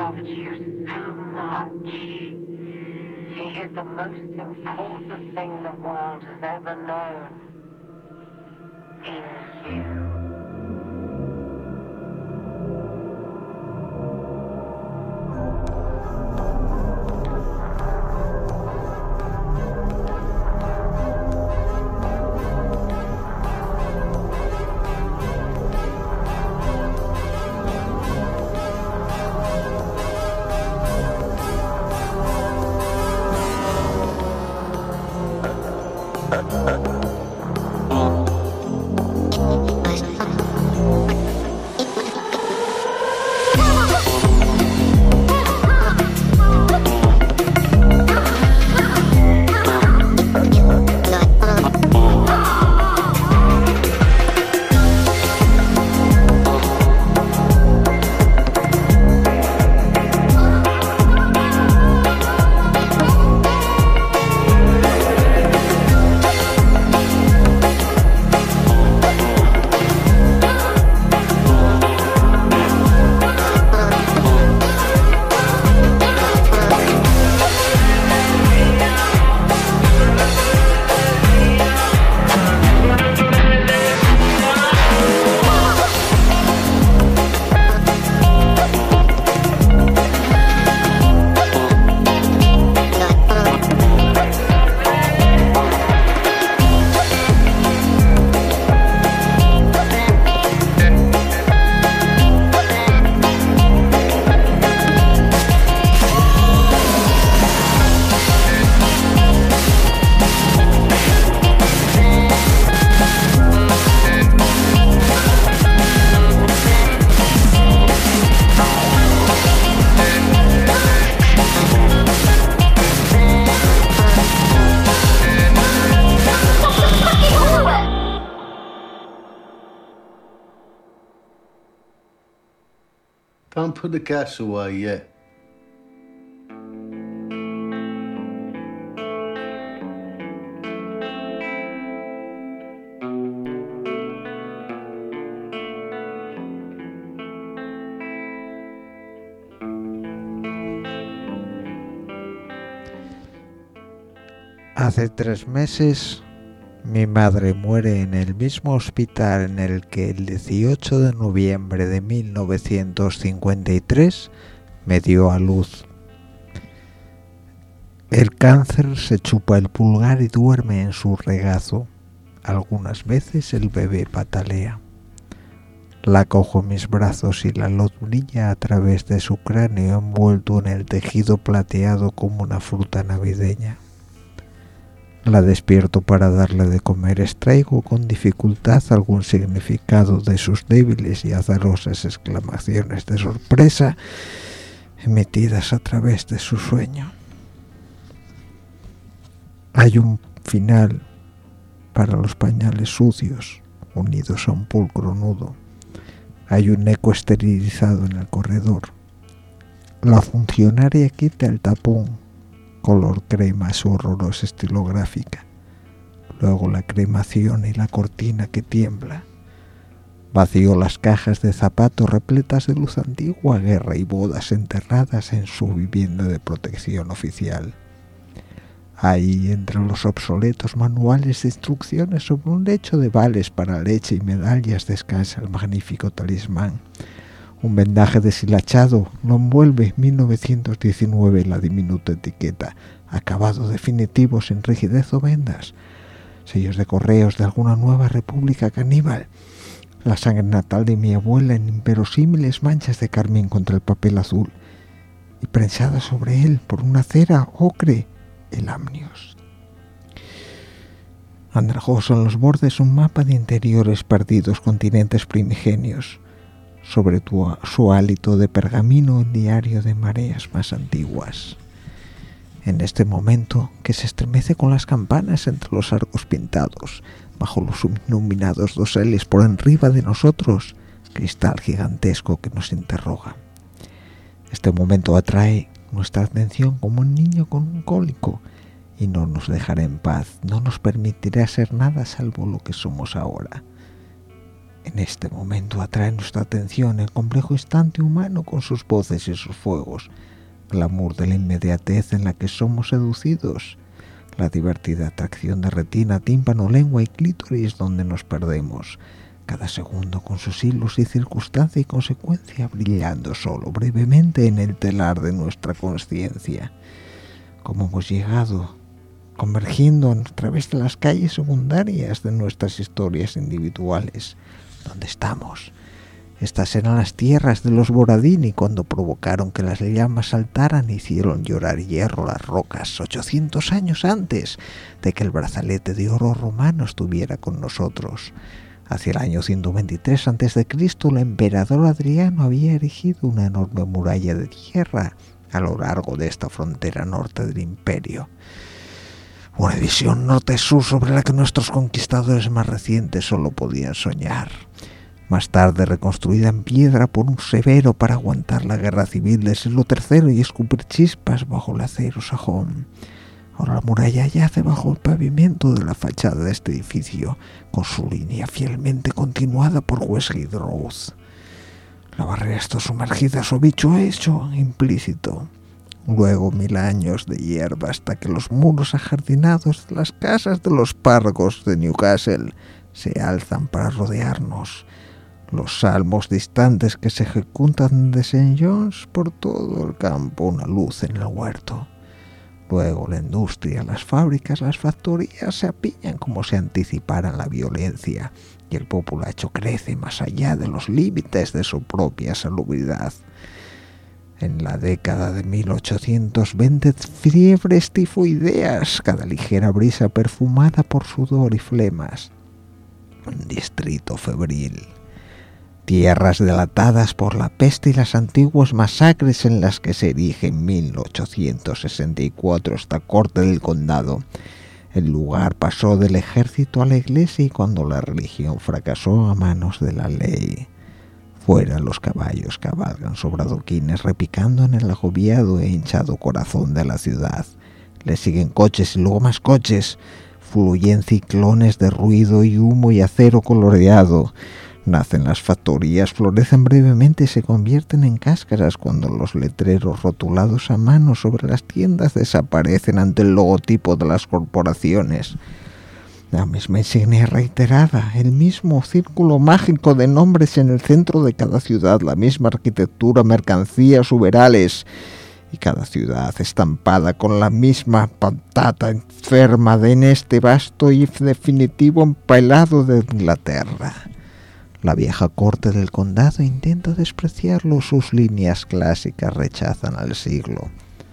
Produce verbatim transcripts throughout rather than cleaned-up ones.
loved you so much. He is the most important thing the world has ever known. Is you. Don't put the gas away yet. Hace tres meses mi madre muere en el mismo hospital en el que el dieciocho de noviembre de mil novecientos cincuenta y tres me dio a luz. El cáncer se chupa el pulgar y duerme en su regazo. Algunas veces el bebé patalea. La cojo en mis brazos y la luz brilla a través de su cráneo envuelto en el tejido plateado como una fruta navideña. La despierto para darle de comer, extraigo con dificultad algún significado de sus débiles y azarosas exclamaciones de sorpresa emitidas a través de su sueño. Hay un final para los pañales sucios, unidos a un pulcro nudo. Hay un eco esterilizado en el corredor. La funcionaria quita el tapón color crema a su horrorosa estilográfica. Luego la cremación y la cortina que tiembla. Vació las cajas de zapatos repletas de luz antigua, guerra y bodas enterradas en su vivienda de protección oficial. Ahí, entre los obsoletos manuales de instrucciones sobre un lecho de vales para leche y medallas, descansa el magnífico talismán. Un vendaje deshilachado lo envuelve mil novecientos diecinueve en la diminuta etiqueta. Acabado definitivo sin rigidez o vendas. Sellos de correos de alguna nueva república caníbal. La sangre natal de mi abuela en inverosímiles manchas de carmín contra el papel azul. Y prensada sobre él por una cera ocre, el amnios. Andrajoso en los bordes un mapa de interiores perdidos, continentes primigenios. Sobre tu, su hálito de pergamino el diario de mareas más antiguas. En este momento que se estremece con las campanas entre los arcos pintados, bajo los iluminados doseles por enriba de nosotros, cristal gigantesco que nos interroga. Este momento atrae nuestra atención como un niño con un cólico y no nos dejará en paz, no nos permitirá ser nada salvo lo que somos ahora. En este momento atrae nuestra atención el complejo instante humano con sus voces y sus fuegos, glamour de la inmediatez en la que somos seducidos, la divertida atracción de retina, tímpano, lengua y clítoris donde nos perdemos, cada segundo con sus hilos y circunstancia y consecuencia brillando solo brevemente en el telar de nuestra conciencia. Como hemos llegado, convergiendo a través de las calles secundarias de nuestras historias individuales. ¿Dónde estamos? Estas eran las tierras de los Boradini cuando provocaron que las llamas saltaran e hicieron llorar hierro las rocas ochocientos años antes de que el brazalete de oro romano estuviera con nosotros. Hacia el año ciento veintitrés antes de Cristo, el emperador Adriano había erigido una enorme muralla de tierra a lo largo de esta frontera norte del imperio. Una división norte-sur sobre la que nuestros conquistadores más recientes solo podían soñar. Más tarde reconstruida en piedra por un severo para aguantar la guerra civil del siglo tercero y escupir chispas bajo el acero sajón. Ahora la muralla yace bajo el pavimento de la fachada de este edificio, con su línea fielmente continuada por Westgate Road. La barrera está sumergida a su bicho hecho implícito. Luego mil años de hierba hasta que los muros ajardinados de las casas de los párrocos de Newcastle se alzan para rodearnos. Los salmos distantes que se ejecutan de Saint John's por todo el campo, una luz en el huerto. Luego la industria, las fábricas, las factorías se apiñan como si anticiparan la violencia y el populacho crece más allá de los límites de su propia salubridad. En la década de mil ochocientos veinte, fiebres tifoideas, cada ligera brisa perfumada por sudor y flemas. Un distrito febril. Tierras delatadas por la peste y las antiguas masacres en las que se erige en mil ochocientos sesenta y cuatro esta corte del condado. El lugar pasó del ejército a la iglesia y cuando la religión fracasó a manos de la ley. Fuera los caballos cabalgan sobre adoquines repicando en el agobiado e hinchado corazón de la ciudad. Le siguen coches y luego más coches. Fluyen ciclones de ruido y humo y acero coloreado. Nacen las factorías, florecen brevemente y se convierten en cáscaras cuando los letreros rotulados a mano sobre las tiendas desaparecen ante el logotipo de las corporaciones. La misma insignia reiterada, el mismo círculo mágico de nombres en el centro de cada ciudad, la misma arquitectura, mercancías, uberales, y cada ciudad estampada con la misma patata enferma de en este vasto y definitivo empalado de Inglaterra. La vieja corte del condado intenta despreciarlo, sus líneas clásicas rechazan al siglo.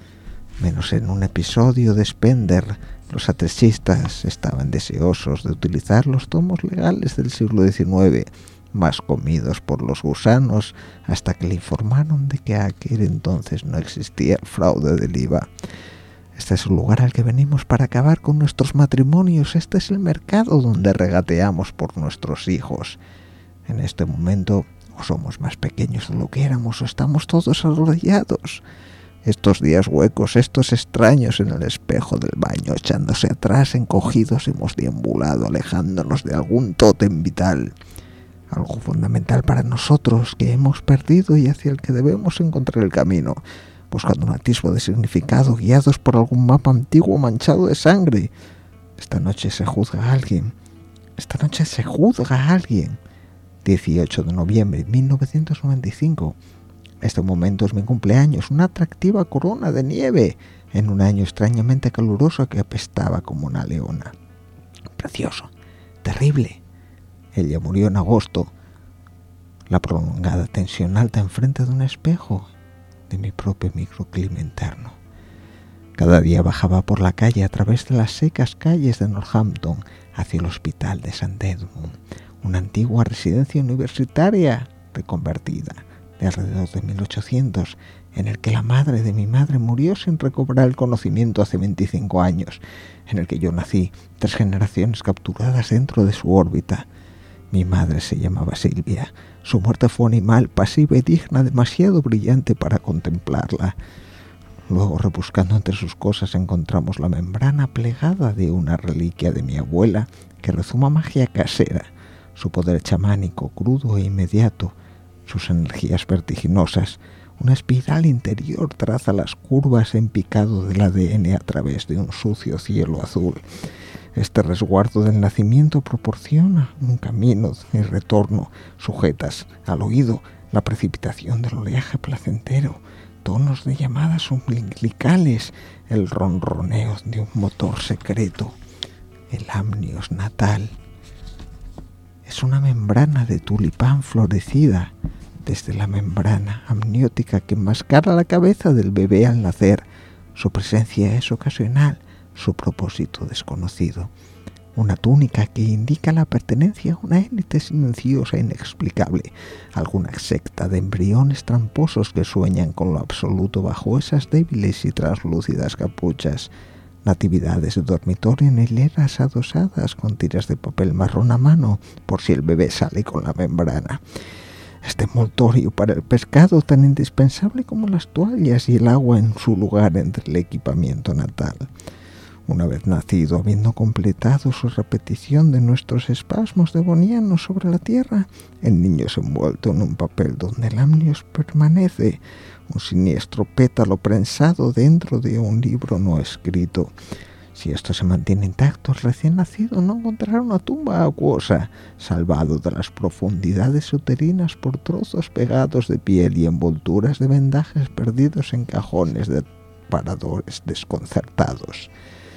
Menos en un episodio de Spender, los atrechistas estaban deseosos de utilizar los tomos legales del siglo diecinueve, más comidos por los gusanos, hasta que le informaron de que a aquel entonces no existía el fraude del I V A. Este es el lugar al que venimos para acabar con nuestros matrimonios, este es el mercado donde regateamos por nuestros hijos. En este momento o somos más pequeños de lo que éramos o estamos todos arrodillados. Estos días huecos, estos extraños en el espejo del baño, echándose atrás, encogidos, hemos deambulado, alejándonos de algún tótem vital. Algo fundamental para nosotros que hemos perdido y hacia el que debemos encontrar el camino, buscando un atisbo de significado, guiados por algún mapa antiguo manchado de sangre. Esta noche se juzga a alguien. Esta noche se juzga a alguien. dieciocho de noviembre de mil novecientos noventa y cinco. Este momento es mi cumpleaños, una atractiva corona de nieve en un año extrañamente caluroso que apestaba como una leona. Precioso, terrible. Ella murió en agosto. La prolongada tensión alta enfrente de un espejo de mi propio microclima interno. Cada día bajaba por la calle a través de las secas calles de Northampton hacia el hospital de Saint Edmund, una antigua residencia universitaria reconvertida de alrededor de mil ochocientos, en el que la madre de mi madre murió sin recobrar el conocimiento hace veinticinco años, en el que yo nací, tres generaciones capturadas dentro de su órbita. Mi madre se llamaba Silvia. Su muerte fue animal, pasiva y digna, demasiado brillante para contemplarla. Luego, rebuscando entre sus cosas, encontramos la membrana plegada de una reliquia de mi abuela que rezuma magia casera. su poder chamánico, crudo e inmediato, sus energías vertiginosas. Una espiral interior traza las curvas en picado del A D N a través de un sucio cielo azul. Este resguardo del nacimiento proporciona un camino de retorno, sujetas al oído la precipitación del oleaje placentero, tonos de llamadas umbilicales, el ronroneo de un motor secreto. El amnios natal es una membrana de tulipán florecida. Desde la membrana amniótica que enmascara la cabeza del bebé al nacer, su presencia es ocasional, su propósito desconocido. Una túnica que indica la pertenencia a una élite silenciosa e inexplicable, alguna secta de embriones tramposos que sueñan con lo absoluto bajo esas débiles y translúcidas capuchas, natividades de dormitorio en hileras adosadas con tiras de papel marrón a mano por si el bebé sale con la membrana. Este envoltorio para el pescado tan indispensable como las toallas y el agua en su lugar entre el equipamiento natal. Una vez nacido, habiendo completado su repetición de nuestros espasmos devonianos sobre la tierra, el niño es envuelto en un papel donde el amnios permanece, un siniestro pétalo prensado dentro de un libro no escrito. Si esto se mantiene intacto, el recién nacido no encontrará una tumba acuosa, salvado de las profundidades uterinas por trozos pegados de piel y envolturas de vendajes perdidos en cajones de paradores desconcertados.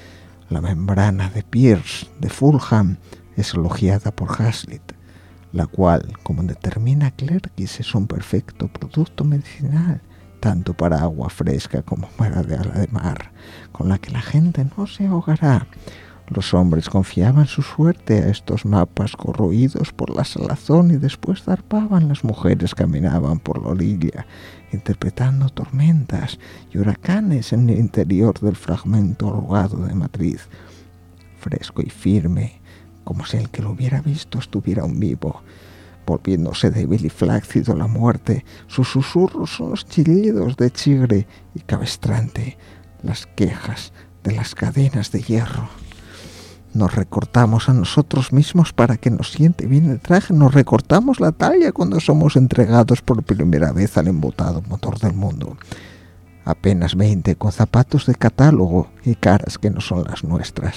La membrana de Pierce de Fulham es elogiada por Hazlitt, la cual, como determina Clerkis, es un perfecto producto medicinal, tanto para agua fresca como para de ala de mar, con la que la gente no se ahogará. Los hombres confiaban su suerte a estos mapas corroídos por la salazón y después zarpaban. Las mujeres caminaban por la orilla, interpretando tormentas y huracanes en el interior del fragmento arrugado de matriz, fresco y firme, como si el que lo hubiera visto estuviera aún vivo. Volviéndose débil y flácido la muerte, sus susurros son los chillidos de chigre y cabestrante, las quejas de las cadenas de hierro. Nos recortamos a nosotros mismos para que nos siente bien el traje, nos recortamos la talla cuando somos entregados por primera vez al embotado motor del mundo. Apenas veinte, con zapatos de catálogo y caras que no son las nuestras.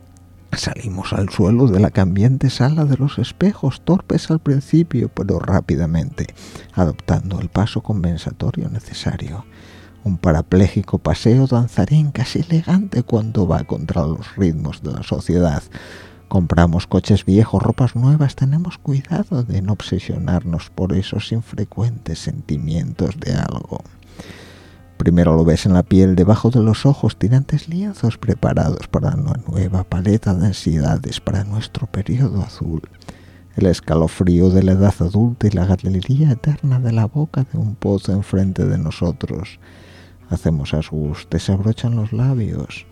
Salimos al suelo de la cambiante sala de los espejos, torpes al principio, pero rápidamente, adoptando el paso compensatorio necesario. Un parapléjico paseo danzarín casi elegante cuando va contra los ritmos de la sociedad. Compramos coches viejos, ropas nuevas, tenemos cuidado de no obsesionarnos por esos infrecuentes sentimientos de algo. Primero lo ves en la piel, debajo de los ojos, tirantes lienzos preparados para una nueva paleta de ansiedades para nuestro periodo azul. El escalofrío de la edad adulta y la galería eterna de la boca de un pozo enfrente de nosotros. Hacemos ajustes, se abrochan los labios.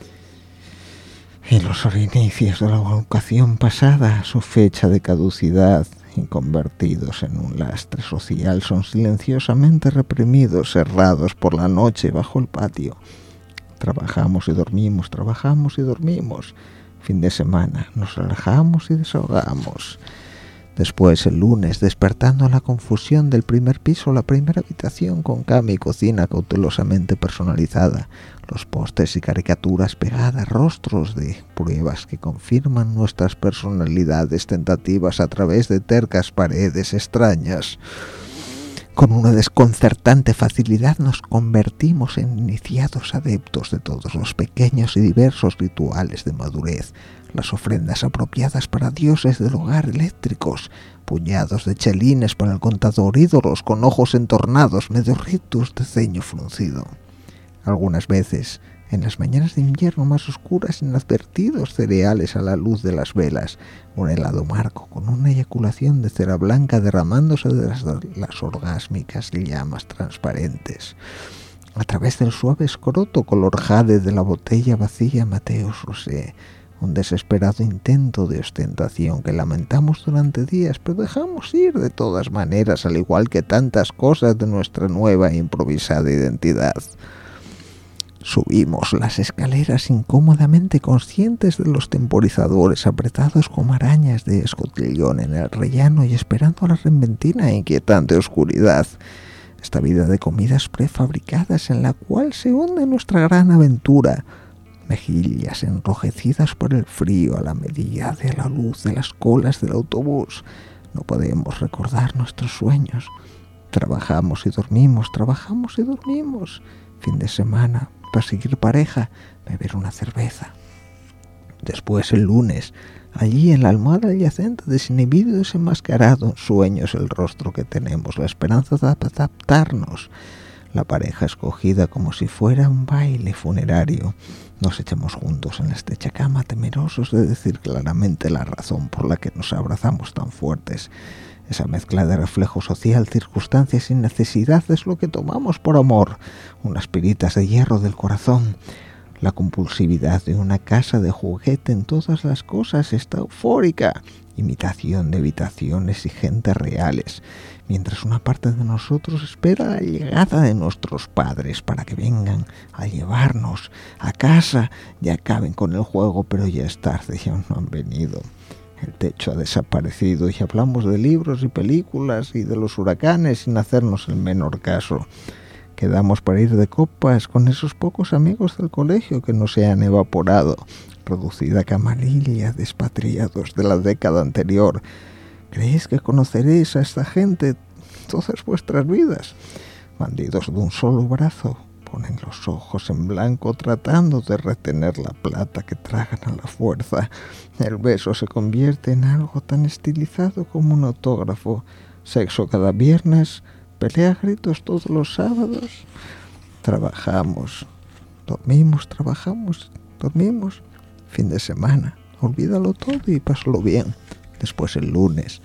Y los inicios de la educación pasada, su fecha de caducidad, y convertidos en un lastre social, son silenciosamente reprimidos, cerrados por la noche bajo el patio. Trabajamos y dormimos, trabajamos y dormimos. Fin de semana, nos relajamos y desahogamos. Después, el lunes, despertando la confusión del primer piso, la primera habitación con cama y cocina cautelosamente personalizada, los pósters y caricaturas pegadas, rostros de pruebas que confirman nuestras personalidades tentativas a través de tercas paredes extrañas. Con una desconcertante facilidad nos convertimos en iniciados adeptos de todos los pequeños y diversos rituales de madurez, las ofrendas apropiadas para dioses del hogar eléctricos, puñados de chelines para el contador, ídolos con ojos entornados, medio rictus de ceño fruncido. Algunas veces, en las mañanas de invierno más oscuras, inadvertidos cereales a la luz de las velas, un helado marco con una eyaculación de cera blanca derramándose de las, las orgásmicas llamas transparentes. A través del suave escroto color jade de la botella vacía Mateus Rosé, un desesperado intento de ostentación que lamentamos durante días, pero dejamos ir de todas maneras, al igual que tantas cosas de nuestra nueva e improvisada identidad. Subimos las escaleras incómodamente conscientes de los temporizadores apretados como arañas de escotillón en el rellano y esperando la repentina e inquietante oscuridad. Esta vida de comidas prefabricadas en la cual se hunde nuestra gran aventura. Mejillas enrojecidas por el frío a la medida de la luz de las colas del autobús. No podemos recordar nuestros sueños. Trabajamos y dormimos, trabajamos y dormimos. Fin de semana, perseguir pareja, beber una cerveza. Después el lunes, allí en la almohada adyacente, desinhibido y desenmascarado en sueños el rostro que tenemos, la esperanza de adaptarnos. La pareja escogida como si fuera un baile funerario. Nos echamos juntos en la estrecha cama, temerosos de decir claramente la razón por la que nos abrazamos tan fuertes. Esa mezcla de reflejo social, circunstancias y necesidad es lo que tomamos por amor, unas piritas de hierro del corazón. La compulsividad de una casa de juguete en todas las cosas está eufórica, imitación de habitaciones y gente reales, mientras una parte de nosotros espera la llegada de nuestros padres para que vengan a llevarnos a casa y acaben con el juego, pero ya es tarde, ya no han venido. El techo ha desaparecido y hablamos de libros y películas y de los huracanes sin hacernos el menor caso. Quedamos para ir de copas con esos pocos amigos del colegio que no se han evaporado, reducida camarilla de expatriados de la década anterior. ¿Creéis que conoceréis a esta gente todas vuestras vidas? Bandidos de un solo brazo, ponen los ojos en blanco tratando de retener la plata que tragan a la fuerza. El beso se convierte en algo tan estilizado como un autógrafo. Sexo cada viernes, pelea a gritos todos los sábados. Trabajamos, dormimos, trabajamos, dormimos. Fin de semana, olvídalo todo y pásalo bien. Después el lunes,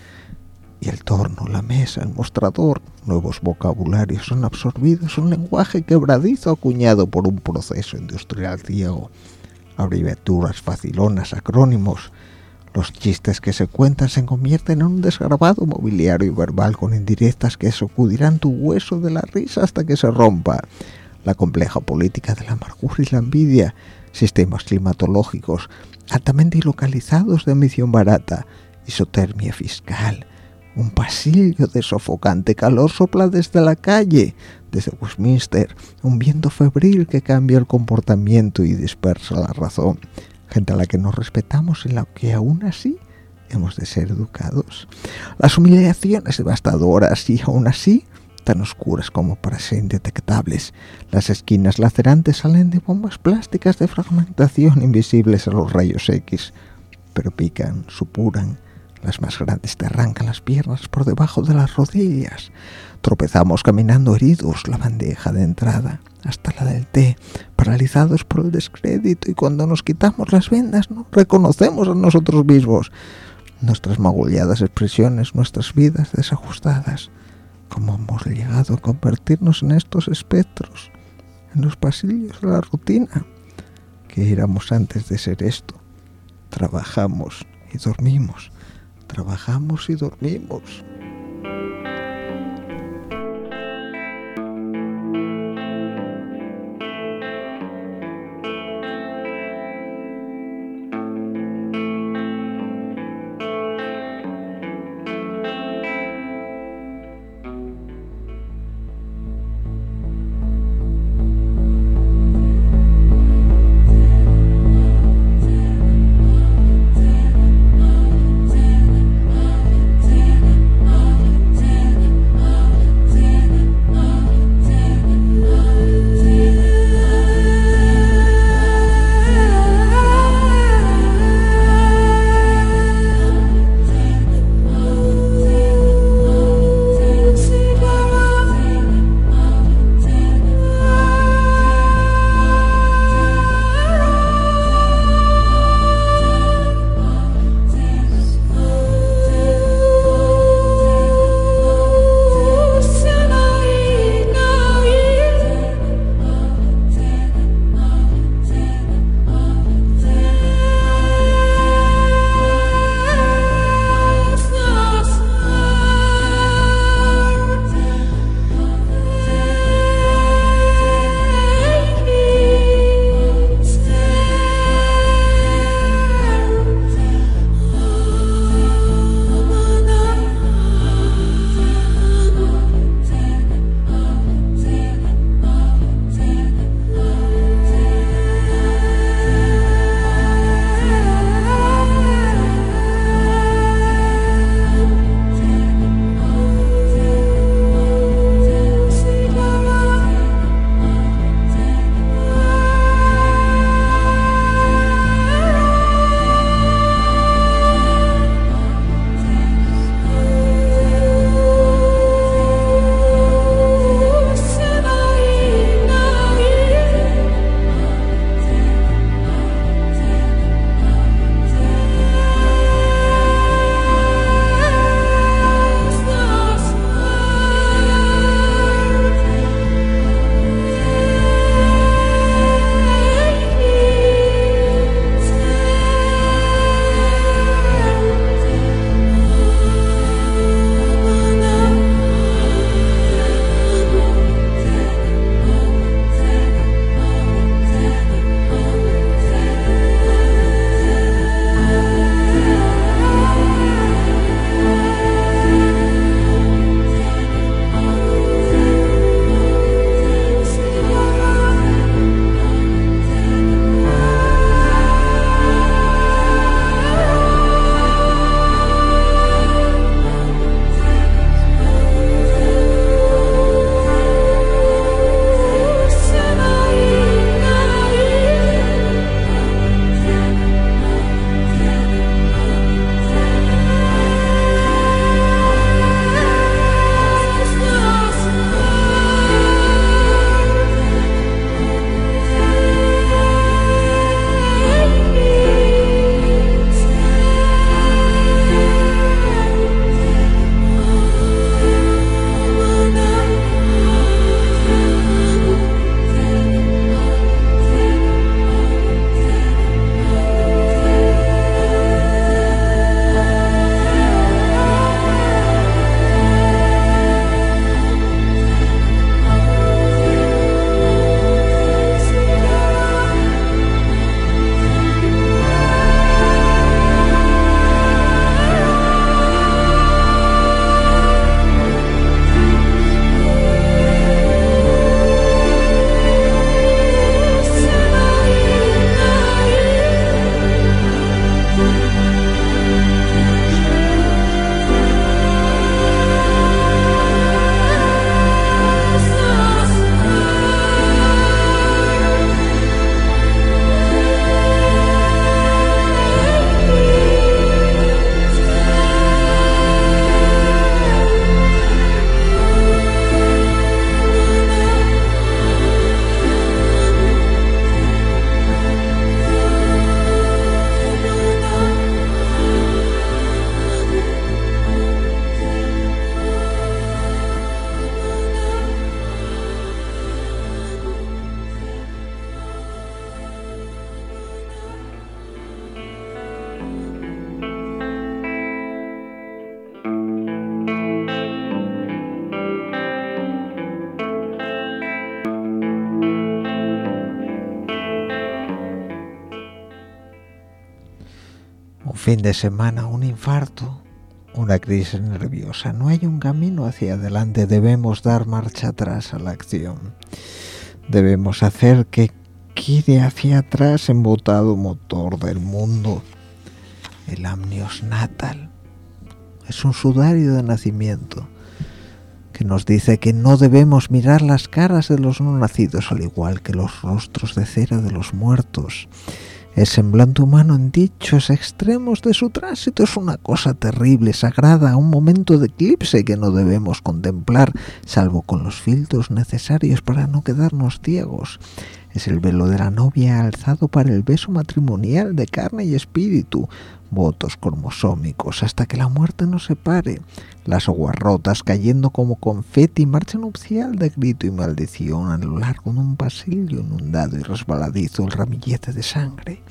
y el torno, la mesa, el mostrador, nuevos vocabularios son absorbidos, un lenguaje quebradizo acuñado por un proceso industrial ciego, abreviaturas facilonas, acrónimos. Los chistes que se cuentan se convierten en un desgrabado mobiliario verbal con indirectas que sacudirán tu hueso de la risa hasta que se rompa. La compleja política de la amargura y la envidia, sistemas climatológicos altamente localizados de emisión barata, isotermia fiscal. Un pasillo de sofocante calor sopla desde la calle, desde Westminster, un viento febril que cambia el comportamiento y dispersa la razón. Gente a la que no respetamos, en la que aún así hemos de ser educados. Las humillaciones devastadoras y aún así tan oscuras como para ser indetectables. Las esquinas lacerantes salen de bombas plásticas de fragmentación invisibles a los rayos X, pero pican, supuran. Las más grandes te arrancan las piernas por debajo de las rodillas. Tropezamos caminando heridos la bandeja de entrada, hasta la del té, paralizados por el descrédito, y cuando nos quitamos las vendas no reconocemos a nosotros mismos. Nuestras magulladas expresiones, nuestras vidas desajustadas. ¿Cómo hemos llegado a convertirnos en estos espectros, en los pasillos de la rutina? ¿Qué éramos antes de ser esto? Trabajamos y dormimos. Trabajamos y dormimos. fin de semana, un infarto, una crisis nerviosa. No hay un camino hacia adelante, debemos dar marcha atrás a la acción. Debemos hacer que quede hacia atrás embotado motor del mundo. El amnios natal es un sudario de nacimiento que nos dice que no debemos mirar las caras de los no nacidos, al igual que los rostros de cera de los muertos. El semblante humano en dichos extremos de su tránsito es una cosa terrible, sagrada, un momento de eclipse que no debemos contemplar, salvo con los filtros necesarios para no quedarnos ciegos. Es el velo de la novia alzado para el beso matrimonial de carne y espíritu, votos cromosómicos hasta que la muerte nos separe, las aguas rotas cayendo como confeti, marcha nupcial de grito y maldición a lo largo de un pasillo inundado y resbaladizo, el ramillete de sangre.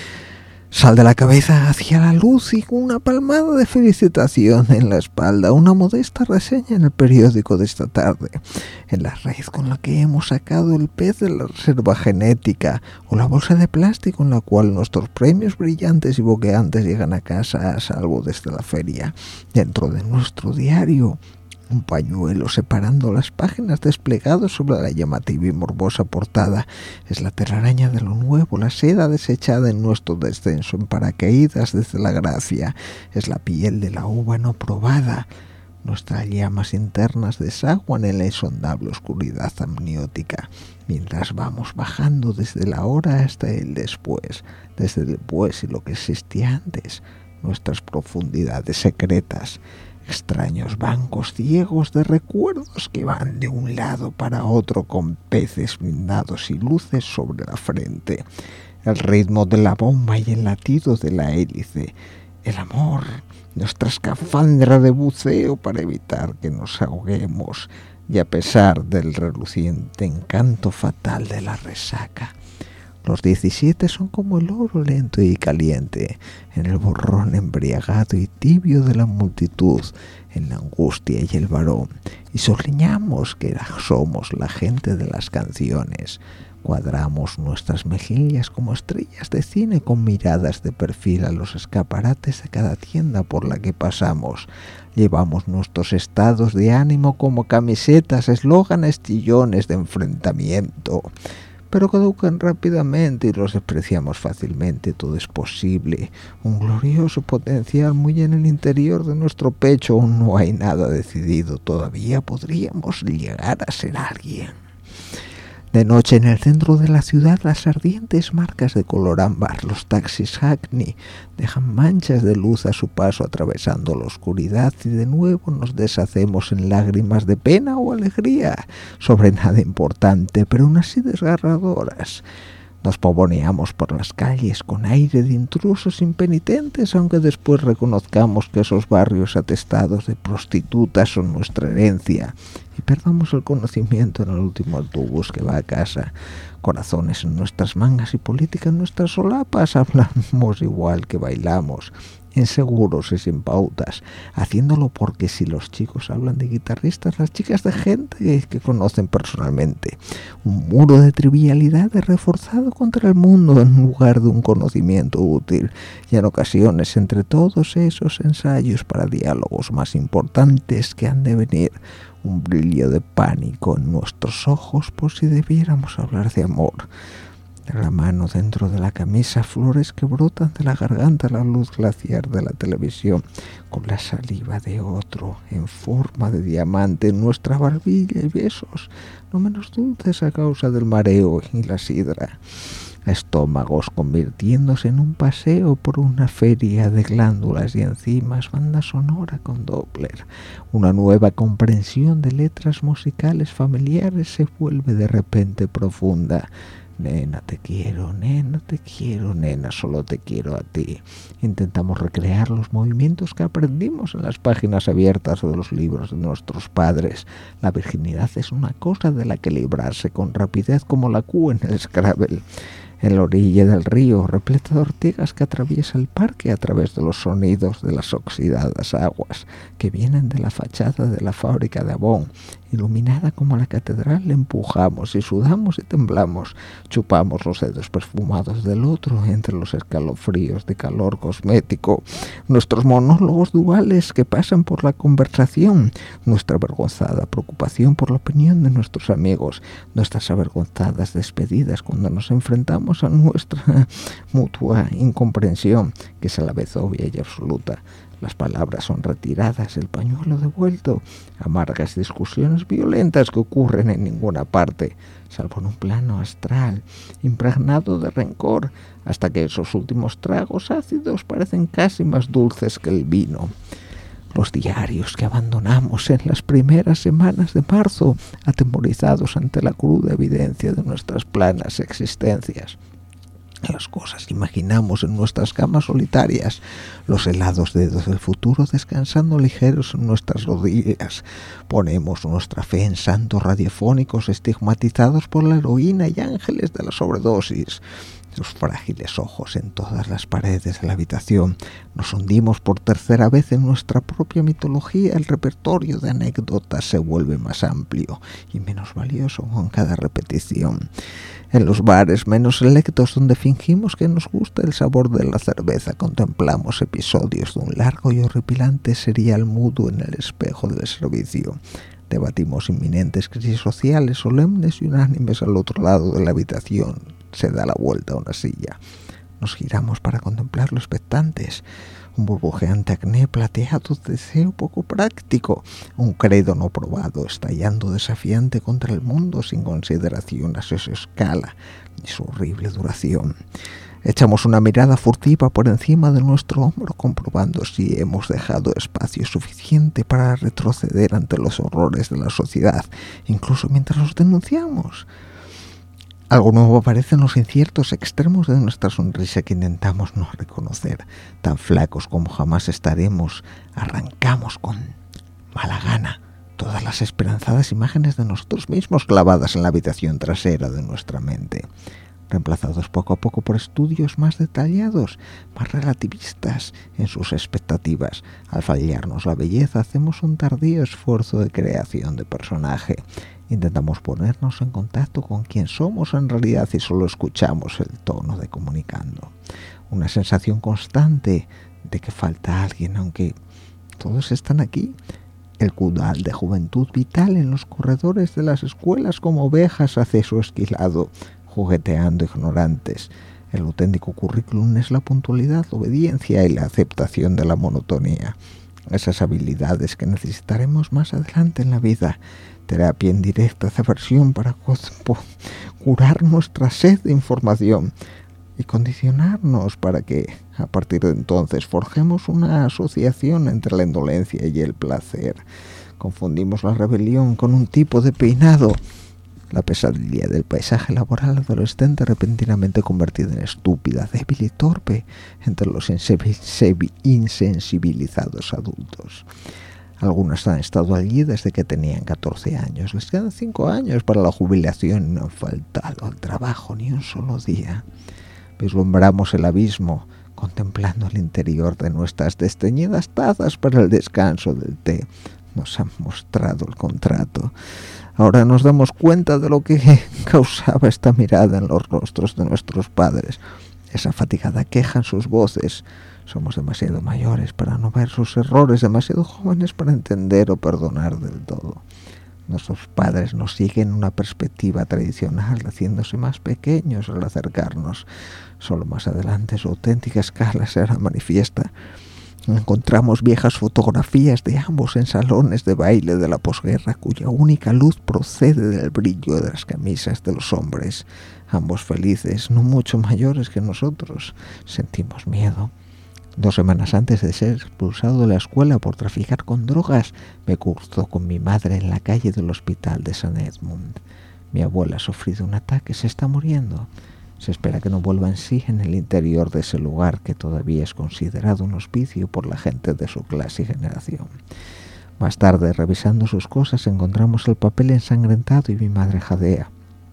Sal de la cabeza hacia la luz y una palmada de felicitación en la espalda, una modesta reseña en el periódico de esta tarde, en la red con la que hemos sacado el pez de la reserva genética, o la bolsa de plástico en la cual nuestros premios brillantes y boqueantes llegan a casa a salvo desde la feria. Dentro de nuestro diario, un pañuelo separando las páginas desplegadas sobre la llamativa y morbosa portada. Es la telaraña de lo nuevo, la seda desechada en nuestro descenso en paracaídas desde la gracia. Es la piel de la uva no probada. Nuestras llamas internas desaguan en la insondable oscuridad amniótica, mientras vamos bajando desde la hora hasta el después, desde el después y lo que existía antes, nuestras profundidades secretas. Extraños bancos ciegos de recuerdos que van de un lado para otro con peces blindados y luces sobre la frente. El ritmo de la bomba y el latido de la hélice. El amor, nuestra escafandra de buceo para evitar que nos ahoguemos. Y a pesar del reluciente encanto fatal de la resaca. Los diecisiete son como el oro lento y caliente, en el borrón embriagado y tibio de la multitud, en la angustia y el varón, y soñamos que somos la gente de las canciones. Cuadramos nuestras mejillas como estrellas de cine con miradas de perfil a los escaparates de cada tienda por la que pasamos. Llevamos nuestros estados de ánimo como camisetas, eslóganes, chillones de enfrentamiento. Pero caducan rápidamente y los despreciamos fácilmente. Todo es posible. Un glorioso potencial muy en el interior de nuestro pecho. Aún no hay nada decidido. Todavía podríamos llegar a ser alguien. De noche en el centro de la ciudad, las ardientes marcas de color ámbar, los taxis Hackney, dejan manchas de luz a su paso atravesando la oscuridad y de nuevo nos deshacemos en lágrimas de pena o alegría sobre nada importante, pero aún así desgarradoras. Nos pavoneamos por las calles con aire de intrusos impenitentes, aunque después reconozcamos que esos barrios atestados de prostitutas son nuestra herencia y perdamos el conocimiento en el último autobús que va a casa. Corazones en nuestras mangas y política en nuestras solapas, hablamos igual que bailamos, inseguros y sin pautas, haciéndolo porque si los chicos hablan de guitarristas, las chicas de gente que, que conocen personalmente. Un muro de trivialidades reforzado contra el mundo en lugar de un conocimiento útil, y en ocasiones entre todos esos ensayos para diálogos más importantes que han de venir, un brillo de pánico en nuestros ojos por si debiéramos hablar de amor. De la mano dentro de la camisa, flores que brotan de la garganta, la luz glaciar de la televisión, con la saliva de otro en forma de diamante en nuestra barbilla y besos, no menos dulces a causa del mareo y la sidra. Estómagos convirtiéndose en un paseo por una feria de glándulas y enzimas, banda sonora con Doppler. Una nueva comprensión de letras musicales familiares se vuelve de repente profunda. Nena, te quiero, nena, te quiero, nena, solo te quiero a ti. Intentamos recrear los movimientos que aprendimos en las páginas abiertas de los libros de nuestros padres. La virginidad es una cosa de la que librarse con rapidez como la Q en el Scrabble. En la orilla del río, repleta de ortigas que atraviesa el parque a través de los sonidos de las oxidadas aguas que vienen de la fachada de la fábrica de Avon, Iluminada como la catedral, empujamos y sudamos y temblamos. Chupamos los dedos perfumados del otro entre los escalofríos de calor cosmético. Nuestros monólogos duales que pasan por la conversación. Nuestra avergonzada preocupación por la opinión de nuestros amigos. Nuestras avergonzadas despedidas cuando nos enfrentamos a nuestra mutua incomprensión, que es a la vez obvia y absoluta. Las palabras son retiradas, el pañuelo devuelto, amargas discusiones violentas que ocurren en ninguna parte, salvo en un plano astral, impregnado de rencor, hasta que esos últimos tragos ácidos parecen casi más dulces que el vino. Los diarios que abandonamos en las primeras semanas de marzo, atemorizados ante la cruda evidencia de nuestras planas existencias. Las cosas que imaginamos en nuestras camas solitarias, los helados dedos del futuro descansando ligeros en nuestras rodillas. Ponemos nuestra fe en santos radiofónicos estigmatizados por la heroína y ángeles de la sobredosis. Sus frágiles ojos en todas las paredes de la habitación. Nos hundimos por tercera vez en nuestra propia mitología. El repertorio de anécdotas se vuelve más amplio y menos valioso con cada repetición. En los bares menos selectos donde fingimos que nos gusta el sabor de la cerveza, contemplamos episodios de un largo y horripilante serial mudo en el espejo del servicio. Debatimos inminentes crisis sociales, solemnes y unánimes al otro lado de la habitación. Se da la vuelta a una silla. Nos giramos para contemplarlo expectantes. Un burbujeante acné plateado, deseo poco práctico, un credo no probado, estallando desafiante contra el mundo sin consideración a su escala ni su horrible duración. Echamos una mirada furtiva por encima de nuestro hombro, comprobando si hemos dejado espacio suficiente para retroceder ante los horrores de la sociedad, incluso mientras los denunciamos. Algo nuevo aparece en los inciertos extremos de nuestra sonrisa que intentamos no reconocer. Tan flacos como jamás estaremos, arrancamos con mala gana todas las esperanzadas imágenes de nosotros mismos clavadas en la habitación trasera de nuestra mente, reemplazados poco a poco por estudios más detallados, más relativistas en sus expectativas. Al fallarnos la belleza, hacemos un tardío esfuerzo de creación de personaje. Intentamos ponernos en contacto con quien somos en realidad y solo escuchamos el tono de comunicando. Una sensación constante de que falta alguien, aunque todos están aquí. El caudal de juventud vital en los corredores de las escuelas como ovejas hace su esquilado, jugueteando ignorantes. El auténtico currículum es la puntualidad, la obediencia y la aceptación de la monotonía. Esas habilidades que necesitaremos más adelante en la vida. Terapia indirecta de aversión para curar nuestra sed de información y condicionarnos para que a partir de entonces forjemos una asociación entre la indolencia y el placer. Confundimos la rebelión con un tipo de peinado. La pesadilla del paisaje laboral adolescente repentinamente convertida en estúpida, débil y torpe entre los insensibilizados adultos. Algunos han estado allí desde que tenían catorce años. Les quedan cinco años para la jubilación y no han faltado al trabajo ni un solo día. Vislumbramos el abismo, contemplando el interior de nuestras desteñidas tazas para el descanso del té. Nos han mostrado el contrato. Ahora nos damos cuenta de lo que causaba esta mirada en los rostros de nuestros padres. Esa fatigada queja en sus voces. Somos demasiado mayores para no ver sus errores, demasiado jóvenes para entender o perdonar del todo. Nuestros padres nos siguen una perspectiva tradicional, haciéndose más pequeños al acercarnos. Solo más adelante su auténtica escala será manifiesta. Encontramos viejas fotografías de ambos en salones de baile de la posguerra, cuya única luz procede del brillo de las camisas de los hombres. Ambos felices, no mucho mayores que nosotros. Sentimos miedo. Dos semanas antes de ser expulsado de la escuela por traficar con drogas, me cruzó con mi madre en la calle del hospital de San Edmund. Mi abuela ha sufrido un ataque, se está muriendo. Se espera que no vuelva en sí en el interior de ese lugar que todavía es considerado un hospicio por la gente de su clase y generación. Más tarde, revisando sus cosas, encontramos el papel ensangrentado y mi madre jadea.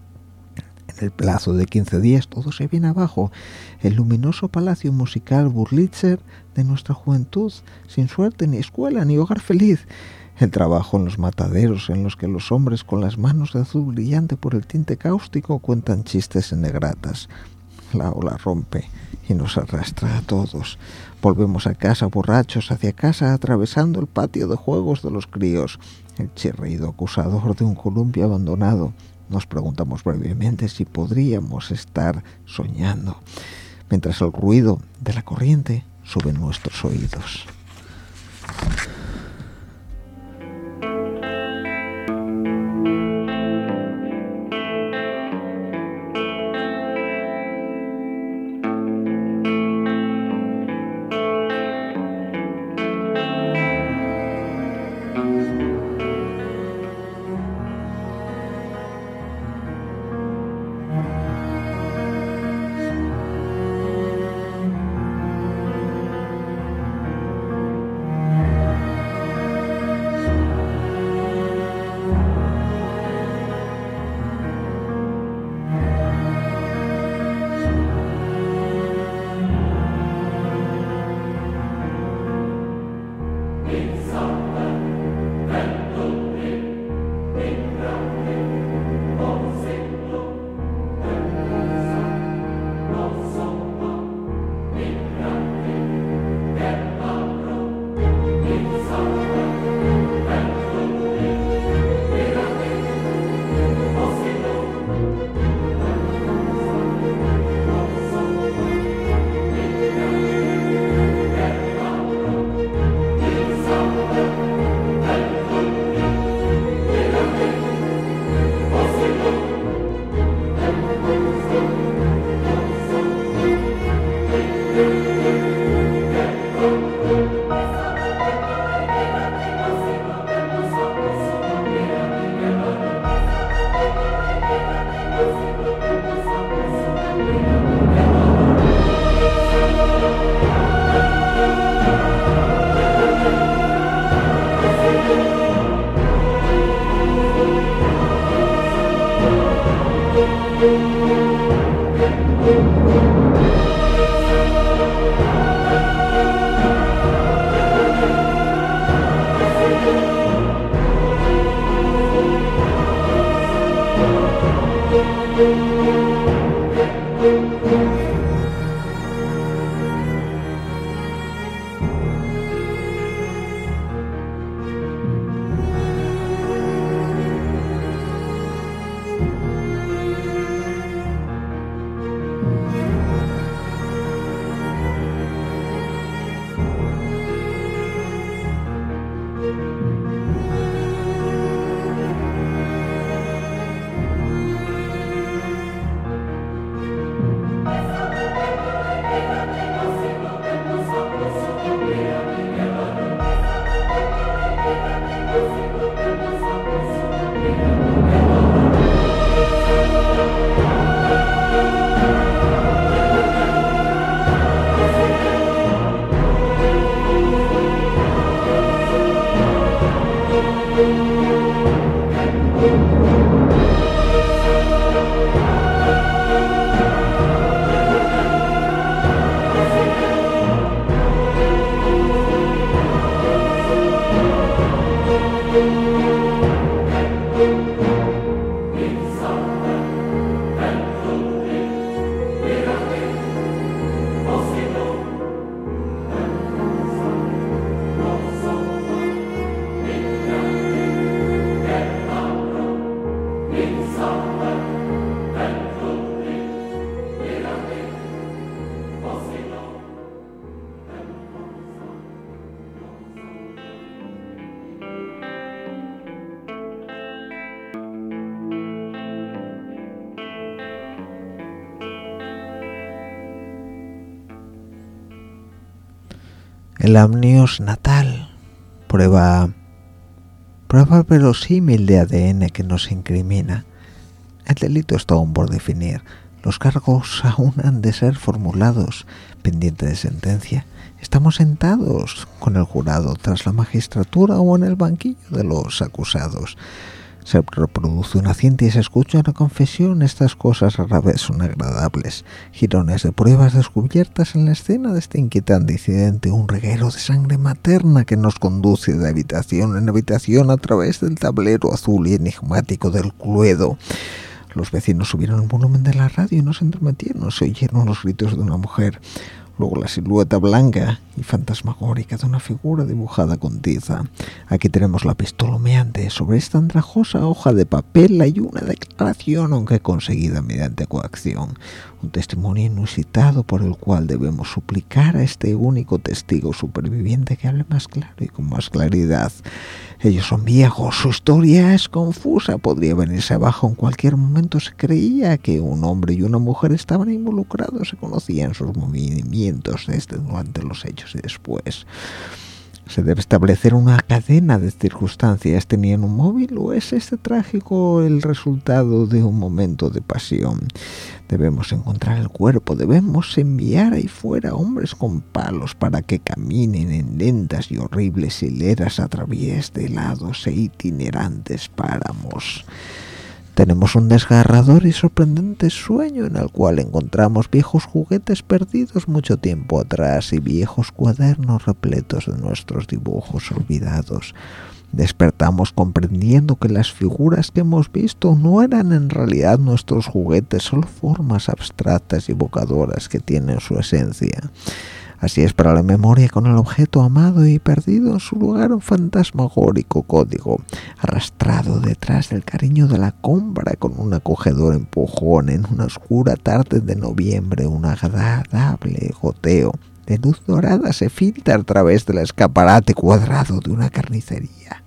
En el plazo de quince días todo se viene abajo. El luminoso palacio musical Wurlitzer de nuestra juventud, sin suerte ni escuela ni hogar feliz. el trabajo en los mataderos en los que los hombres con las manos de azul brillante por el tinte cáustico cuentan chistes en negratas. La ola rompe y nos arrastra a todos. Volvemos a casa borrachos, hacia casa atravesando el patio de juegos de los críos, el chirrido acusador de un columpio abandonado. Nos preguntamos brevemente si podríamos estar soñando, mientras el ruido de la corriente sube en nuestros oídos. El amnios natal, prueba, prueba verosímil de A D N que nos incrimina. El delito está aún por definir. Los cargos aún han de ser formulados, pendiente de sentencia. Estamos sentados con el jurado tras la magistratura o en el banquillo de los acusados. Se reproduce una cinta y se escucha una confesión. Estas cosas rara vez son agradables. Jirones de pruebas descubiertas en la escena de este inquietante incidente. Un reguero de sangre materna que nos conduce de habitación en habitación a través del tablero azul y enigmático del Cluedo. Los vecinos subieron el volumen de la radio y no se entremetieron. Se oyeron los gritos de una mujer. Luego la silueta blanca y fantasmagórica de una figura dibujada con tiza. Aquí tenemos la pistola humeante. Sobre esta andrajosa hoja de papel hay una declaración, aunque conseguida mediante coacción. Un testimonio inusitado por el cual debemos suplicar a este único testigo superviviente que hable más claro y con más claridad. Ellos son viejos, su historia es confusa, podría venirse abajo en cualquier momento. Se creía que un hombre y una mujer estaban involucrados, se conocían sus movimientos desde durante los hechos y después. Se debe establecer una cadena de circunstancias. ¿Tenían un móvil o es este trágico el resultado de un momento de pasión? Debemos encontrar el cuerpo, debemos enviar ahí fuera hombres con palos para que caminen en lentas y horribles hileras a través de helados e itinerantes páramos. Tenemos un desgarrador y sorprendente sueño en el cual encontramos viejos juguetes perdidos mucho tiempo atrás y viejos cuadernos repletos de nuestros dibujos olvidados. Despertamos comprendiendo que las figuras que hemos visto no eran en realidad nuestros juguetes, solo formas abstractas y evocadoras que tienen su esencia. Así es para la memoria con el objeto amado y perdido en su lugar un fantasmagórico código, arrastrado detrás del cariño de la compra con un acogedor empujón en una oscura tarde de noviembre. Un agradable goteo de luz dorada se filtra a través del escaparate cuadrado de una carnicería.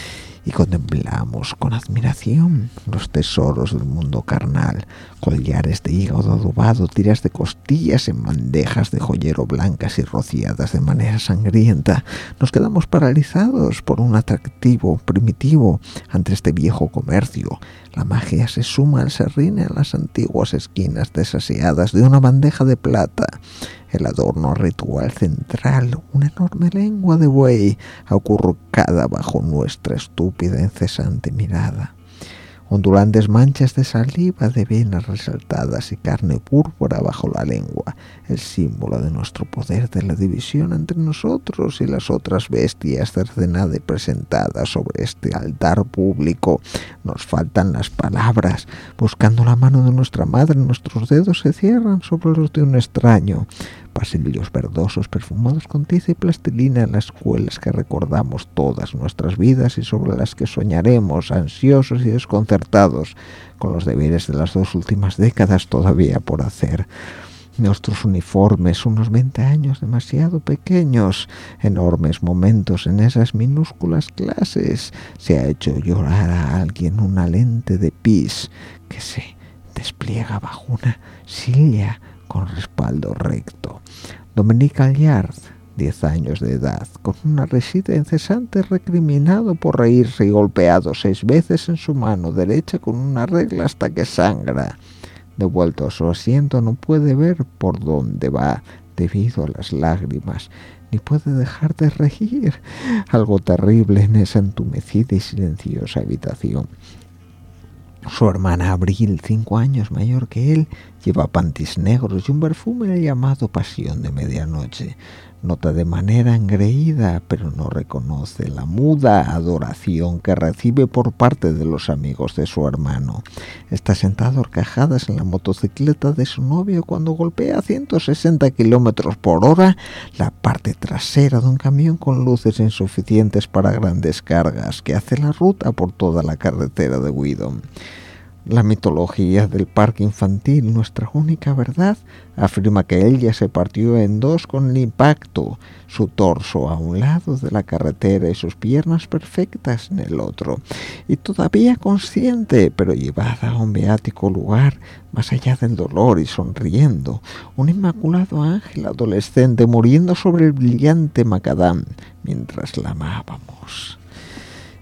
Y contemplamos con admiración los tesoros del mundo carnal, collares de hígado adobado, tiras de costillas en bandejas de joyero blancas y rociadas de manera sangrienta. Nos quedamos paralizados por un atractivo primitivo ante este viejo comercio. La magia se suma al serrín en las antiguas esquinas desasiadas de una bandeja de plata. El adorno ritual central, una enorme lengua de buey, acurrucada bajo nuestra estúpida incesante mirada. Ondulantes manchas de saliva, de venas resaltadas y carne púrpura bajo la lengua, el símbolo de nuestro poder, de la división entre nosotros y las otras bestias cercenadas y presentadas sobre este altar público. Nos faltan las palabras. Buscando la mano de nuestra madre, nuestros dedos se cierran sobre los de un extraño. Pasillos verdosos perfumados con tiza y plastilina en las escuelas que recordamos todas nuestras vidas y sobre las que soñaremos ansiosos y desconcertados con los deberes de las dos últimas décadas todavía por hacer. Nuestros uniformes, unos veinte años demasiado pequeños, enormes momentos en esas minúsculas clases. Se ha hecho llorar a alguien una lente de pis que se despliega bajo una silla con respaldo recto. Dominique Allard, diez años de edad, con una risita incesante, recriminado por reírse y golpeado seis veces en su mano derecha con una regla hasta que sangra. Devuelto a su asiento, no puede ver por dónde va debido a las lágrimas, ni puede dejar de reír. Algo terrible en esa entumecida y silenciosa habitación. Su hermana Abril, cinco años mayor que él, lleva pantis negros y un perfume llamado Pasión de Medianoche. Nota de manera engreída, pero no reconoce la muda adoración que recibe por parte de los amigos de su hermano. Está sentado a horcajadas en la motocicleta de su novio cuando golpea a ciento sesenta kilómetros por hora la parte trasera de un camión con luces insuficientes para grandes cargas que hace la ruta por toda la carretera de Wheaton. La mitología del parque infantil, nuestra única verdad, afirma que ella se partió en dos con el impacto, su torso a un lado de la carretera y sus piernas perfectas en el otro, y todavía consciente, pero llevada a un beático lugar, más allá del dolor y sonriendo, un inmaculado ángel adolescente muriendo sobre el brillante macadam, mientras la amábamos.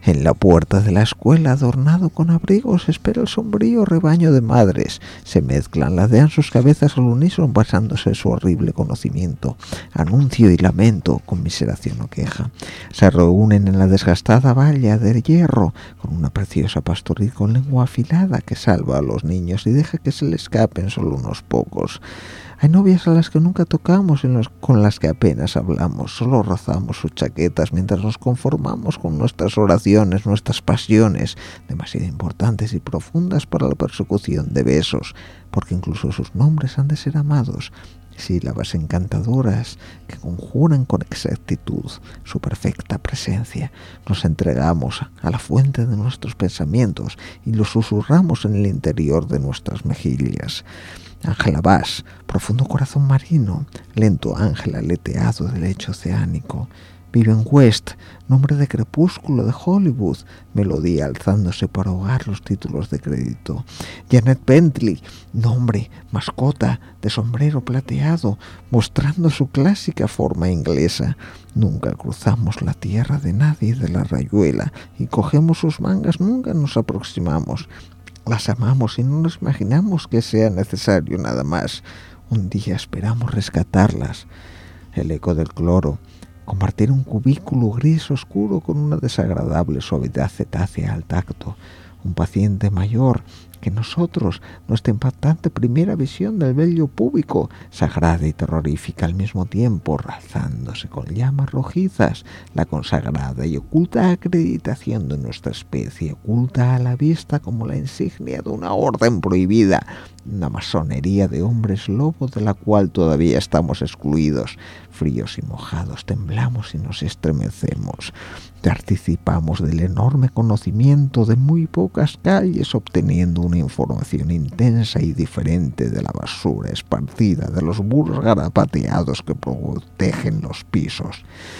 En la puerta de la escuela, adornado con abrigos, espera el sombrío rebaño de madres. Se mezclan, ladean sus cabezas al unísono, basándose en su horrible conocimiento. Anuncio y lamento, conmiseración o queja. Se reúnen en la desgastada valla de hierro, con una preciosa pastoril con lengua afilada que salva a los niños y deja que se le escapen solo unos pocos. Hay novias a las que nunca tocamos y los, con las que apenas hablamos, solo rozamos sus chaquetas mientras nos conformamos con nuestras oraciones, nuestras pasiones, demasiado importantes y profundas para la persecución de besos, porque incluso sus nombres han de ser amados, sílabas encantadoras que conjuran con exactitud su perfecta presencia. Nos entregamos a la fuente de nuestros pensamientos y los susurramos en el interior de nuestras mejillas. Ángela Bass, profundo corazón marino, lento ángel aleteado del lecho oceánico. Vivian West, nombre de crepúsculo de Hollywood, melodía alzándose para ahogar los títulos de crédito. Janet Bentley, nombre, mascota de sombrero plateado, mostrando su clásica forma inglesa. Nunca cruzamos la tierra de nadie de la rayuela y cogemos sus mangas, nunca nos aproximamos. Las amamos y no nos imaginamos que sea necesario nada más. Un día esperamos rescatarlas. El eco del cloro. Compartir un cubículo gris oscuro con una desagradable suavidad cetácea al tacto. Un paciente mayor que nosotros, nuestra impactante primera visión del vello púbico, sagrada y terrorífica al mismo tiempo, alzándose con llamas rojizas, la consagrada y oculta acreditación de nuestra especie, oculta a la vista como la insignia de una orden prohibida, una masonería de hombres lobo de la cual todavía estamos excluidos. Fríos y mojados, temblamos y nos estremecemos. Participamos del enorme conocimiento de muy pocas calles, obteniendo una información intensa y diferente de la basura esparcida, de los burros garapateados que protegen los pisos.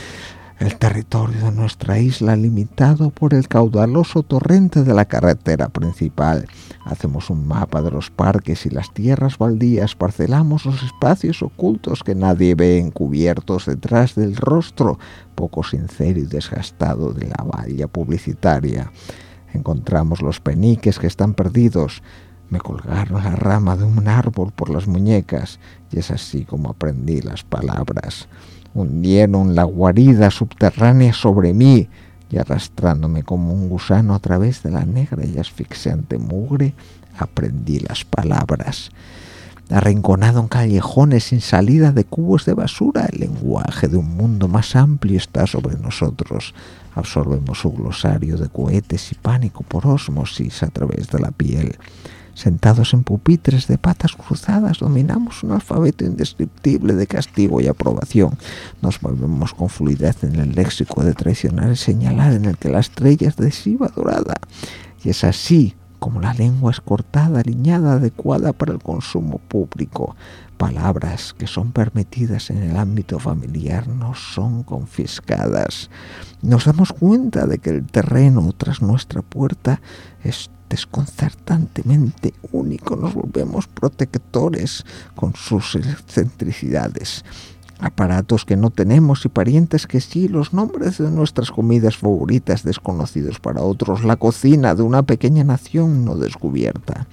El territorio de nuestra isla limitado por el caudaloso torrente de la carretera principal. Hacemos un mapa de los parques y las tierras baldías, parcelamos los espacios ocultos que nadie ve encubiertos detrás del rostro poco sincero y desgastado de la valla publicitaria. Encontramos los peniques que están perdidos. Me colgaron la rama de un árbol por las muñecas y es así como aprendí las palabras. Hundieron la guarida subterránea sobre mí y arrastrándome como un gusano a través de la negra y asfixiante mugre, aprendí las palabras. Arrinconado en callejones sin salida de cubos de basura, el lenguaje de un mundo más amplio está sobre nosotros. Absorbemos su glosario de cohetes y pánico por ósmosis a través de la piel. Sentados en pupitres de patas cruzadas, dominamos un alfabeto indescriptible de castigo y aprobación. Nos movemos con fluidez en el léxico de traicionar y señalar en el que la estrella es adhesiva dorada. Y es así como la lengua es cortada, aliñada, adecuada para el consumo público. Palabras que son permitidas en el ámbito familiar no son confiscadas. Nos damos cuenta de que el terreno tras nuestra puerta es desconcertantemente único. Nos volvemos protectores con sus excentricidades. Aparatos que no tenemos y parientes que sí, los nombres de nuestras comidas favoritas desconocidos para otros, la cocina de una pequeña nación no descubierta.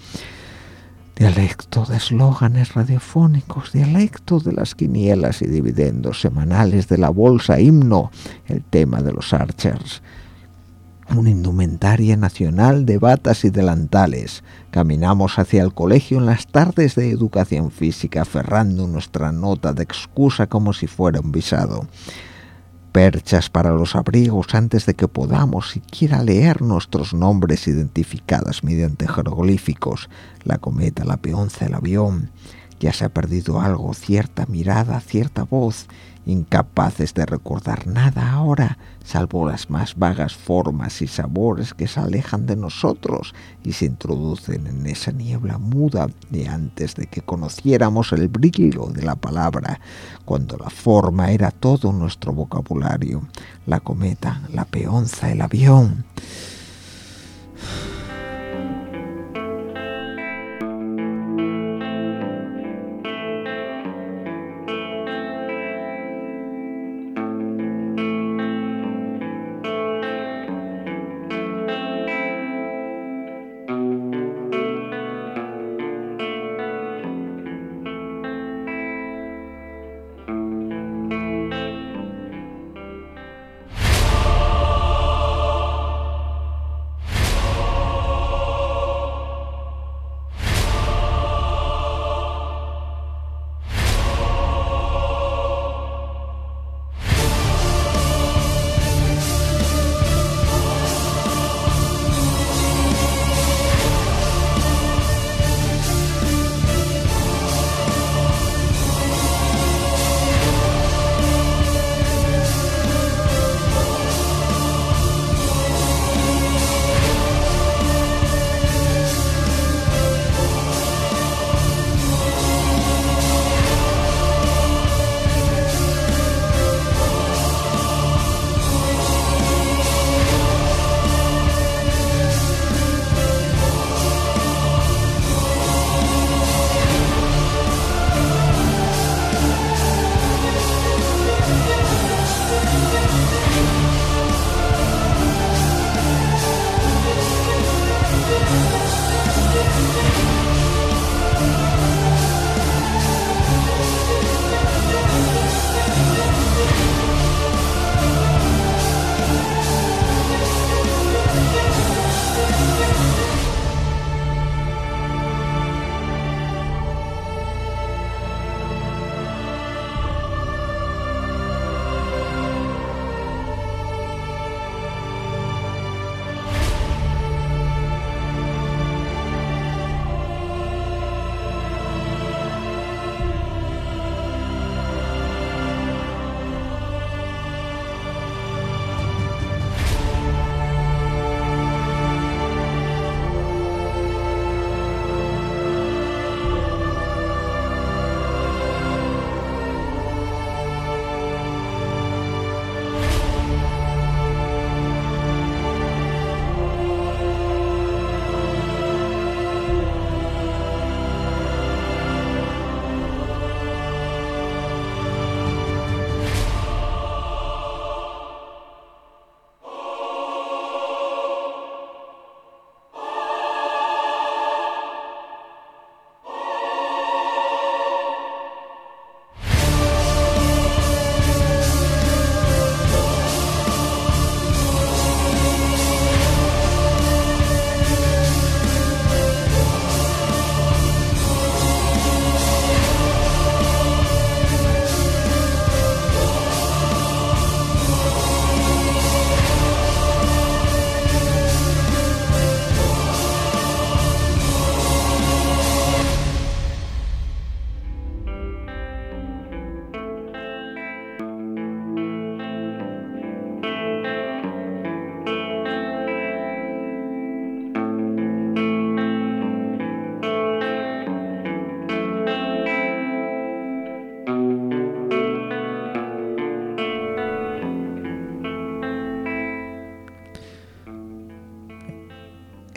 Dialecto de eslóganes radiofónicos, dialecto de las quinielas y dividendos semanales de la bolsa, himno, el tema de los Archers. Una indumentaria nacional de batas y delantales. Caminamos hacia el colegio en las tardes de educación física, aferrando nuestra nota de excusa como si fuera un visado. Perchas para los abrigos antes de que podamos siquiera leer nuestros nombres identificados mediante jeroglíficos. La cometa, la peonza, el avión. Ya se ha perdido algo, cierta mirada, cierta voz. Incapaces de recordar nada ahora, salvo las más vagas formas y sabores que se alejan de nosotros y se introducen en esa niebla muda de antes de que conociéramos el brillo de la palabra, cuando la forma era todo nuestro vocabulario. La cometa, la peonza, el avión.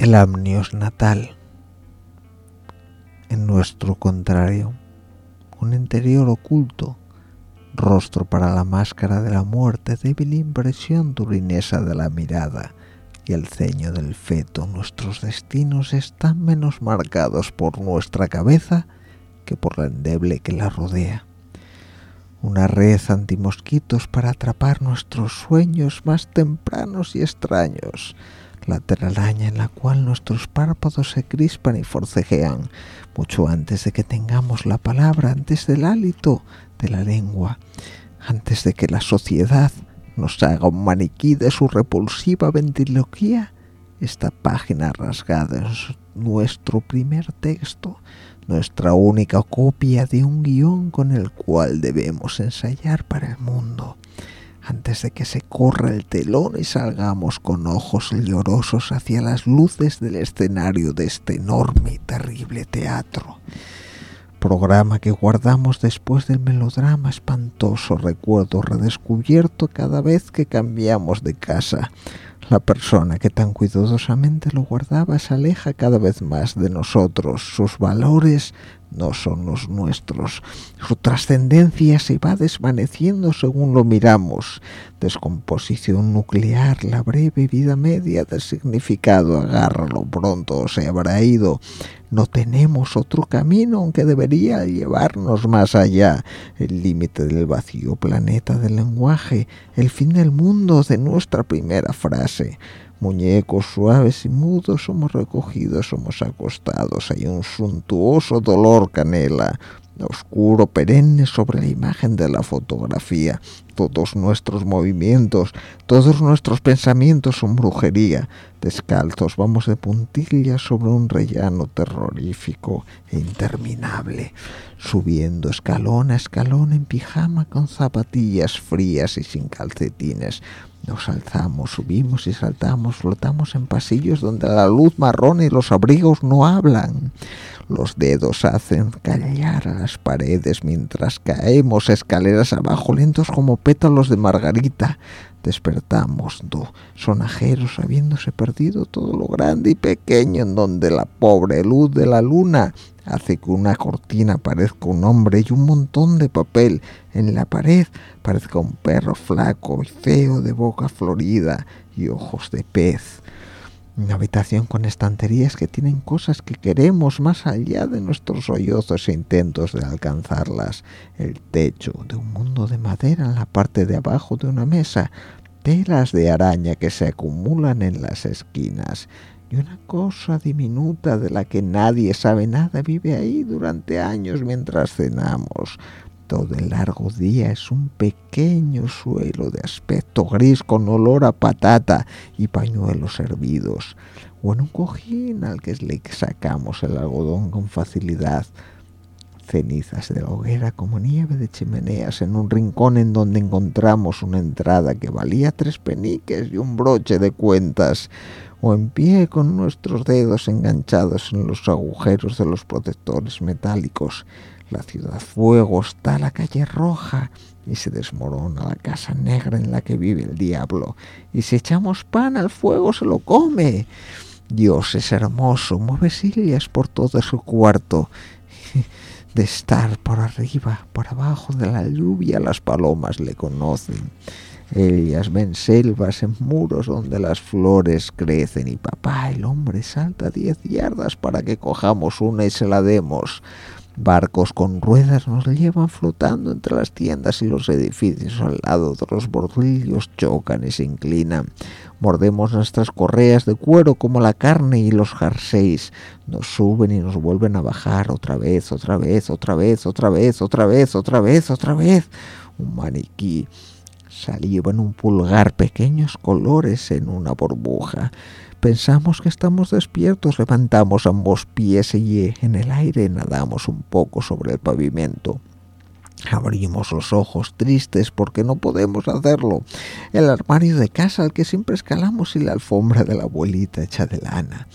el amnios natal. En nuestro contrario, un interior oculto, rostro para la máscara de la muerte, débil impresión turinesa de la mirada y el ceño del feto. Nuestros destinos están menos marcados por nuestra cabeza que por la endeble que la rodea. Una red antimosquitos para atrapar nuestros sueños más tempranos y extraños. La telaraña en la cual nuestros párpados se crispan y forcejean, mucho antes de que tengamos la palabra, antes del hálito de la lengua, antes de que la sociedad nos haga un maniquí de su repulsiva ventriloquía. Esta página rasgada es nuestro primer texto, nuestra única copia de un guión con el cual debemos ensayar para el mundo, antes de que se corra el telón y salgamos con ojos llorosos hacia las luces del escenario de este enorme y terrible teatro. Programa que guardamos después del melodrama espantoso, recuerdo redescubierto cada vez que cambiamos de casa. La persona que tan cuidadosamente lo guardaba se aleja cada vez más de nosotros. Sus valores no son los nuestros. Su trascendencia se va desvaneciendo según lo miramos. Descomposición nuclear, la breve vida media del significado, agárralo pronto, se habrá ido. No tenemos otro camino, aunque debería llevarnos más allá. El límite del vacío planeta del lenguaje, el fin del mundo de nuestra primera frase. Muñecos suaves y mudos, somos recogidos, somos acostados. Hay un suntuoso dolor canela, oscuro, perenne sobre la imagen de la fotografía. Todos nuestros movimientos, todos nuestros pensamientos son brujería. Descalzos vamos de puntillas sobre un rellano terrorífico e interminable, subiendo escalón a escalón en pijama con zapatillas frías y sin calcetines. Nos alzamos, subimos y saltamos, flotamos en pasillos donde la luz marrón y los abrigos no hablan. Los dedos hacen callar a las paredes mientras caemos escaleras abajo, lentos como pétalos de margarita. Despertamos, do, sonajeros, habiéndose perdido todo lo grande y pequeño, en donde la pobre luz de la luna hace que una cortina parezca un hombre y un montón de papel en la pared parezca un perro flaco y feo de boca florida y ojos de pez. Una habitación con estanterías que tienen cosas que queremos más allá de nuestros sollozos e intentos de alcanzarlas. El techo de un mundo de madera en la parte de abajo de una mesa. Telas de araña que se acumulan en las esquinas. Y una cosa diminuta de la que nadie sabe nada vive ahí durante años mientras cenamos. Todo el largo día es un pequeño suelo de aspecto gris con olor a patata y pañuelos hervidos, o en un cojín al que le sacamos el algodón con facilidad. Cenizas de la hoguera como nieve de chimeneas en un rincón en donde encontramos una entrada que valía tres peniques y un broche de cuentas, o en pie con nuestros dedos enganchados en los agujeros de los protectores metálicos. La ciudad fuego está la calle roja y se desmorona la casa negra en la que vive el diablo. Y si echamos pan al fuego se lo come. Dios es hermoso, mueve sillas por todo su cuarto. De estar por arriba, por abajo de la lluvia, las palomas le conocen. Ellas ven selvas en muros donde las flores crecen y papá, el hombre, salta diez yardas para que cojamos una y se la demos. Barcos con ruedas nos llevan flotando entre las tiendas y los edificios al lado de los bordillos, chocan y se inclinan. Mordemos nuestras correas de cuero como la carne y los jerseys. Nos suben y nos vuelven a bajar otra vez, otra vez, otra vez, otra vez, otra vez, otra vez, otra vez. Un maniquí. Saliva en un pulgar, pequeños colores en una burbuja. Pensamos que estamos despiertos, levantamos ambos pies y en el aire nadamos un poco sobre el pavimento. Abrimos los ojos tristes porque no podemos hacerlo. El armario de casa al que siempre escalamos y la alfombra de la abuelita hecha de lana.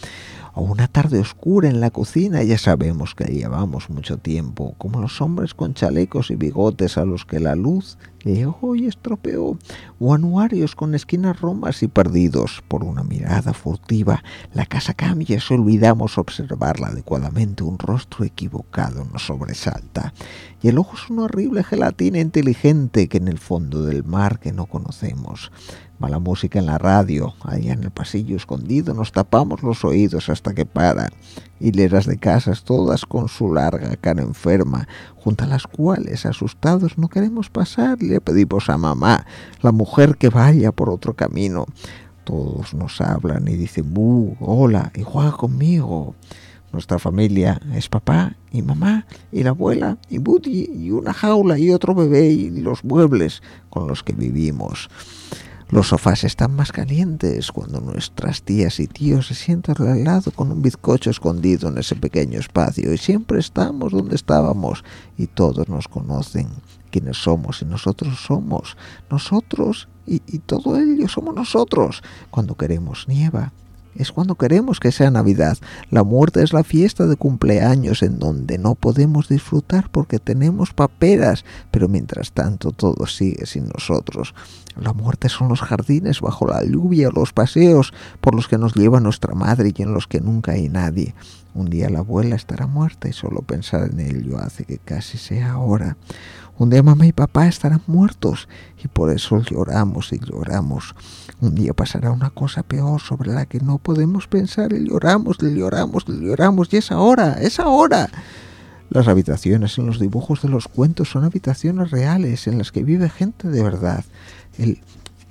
o una tarde oscura en la cocina, ya sabemos que llevamos mucho tiempo, como los hombres con chalecos y bigotes a los que la luz llegó y estropeó, o anuarios con esquinas romas y perdidos. Por una mirada furtiva la casa cambia si olvidamos observarla adecuadamente. Un rostro equivocado nos sobresalta, y el ojo es una horrible gelatina inteligente que en el fondo del mar que no conocemos. Mala música en la radio, allá en el pasillo escondido nos tapamos los oídos hasta que para. Hileras de casas, todas con su larga cara enferma, junto a las cuales, asustados, no queremos pasar y le pedimos a mamá, la mujer, que vaya por otro camino. Todos nos hablan y dicen, ¡buh! ¡Hola! Y juega conmigo. Nuestra familia es papá y mamá y la abuela y Buddy y una jaula y otro bebé y los muebles con los que vivimos. Los sofás están más calientes cuando nuestras tías y tíos se sientan al lado con un bizcocho escondido en ese pequeño espacio, y siempre estamos donde estábamos y todos nos conocen quiénes somos, y nosotros somos nosotros y, y todo ello somos nosotros. Cuando queremos nieva, es cuando queremos que sea Navidad. La muerte es la fiesta de cumpleaños en donde no podemos disfrutar porque tenemos paperas, pero mientras tanto todo sigue sin nosotros. La muerte son los jardines bajo la lluvia, los paseos por los que nos lleva nuestra madre y en los que nunca hay nadie. Un día la abuela estará muerta y solo pensar en ello hace que casi sea ahora. Un día mamá y papá estarán muertos y por eso lloramos y lloramos. Un día pasará una cosa peor sobre la que no podemos pensar y lloramos, y lloramos, y lloramos, y es ahora, es ahora. Las habitaciones en los dibujos de los cuentos son habitaciones reales en las que vive gente de verdad. El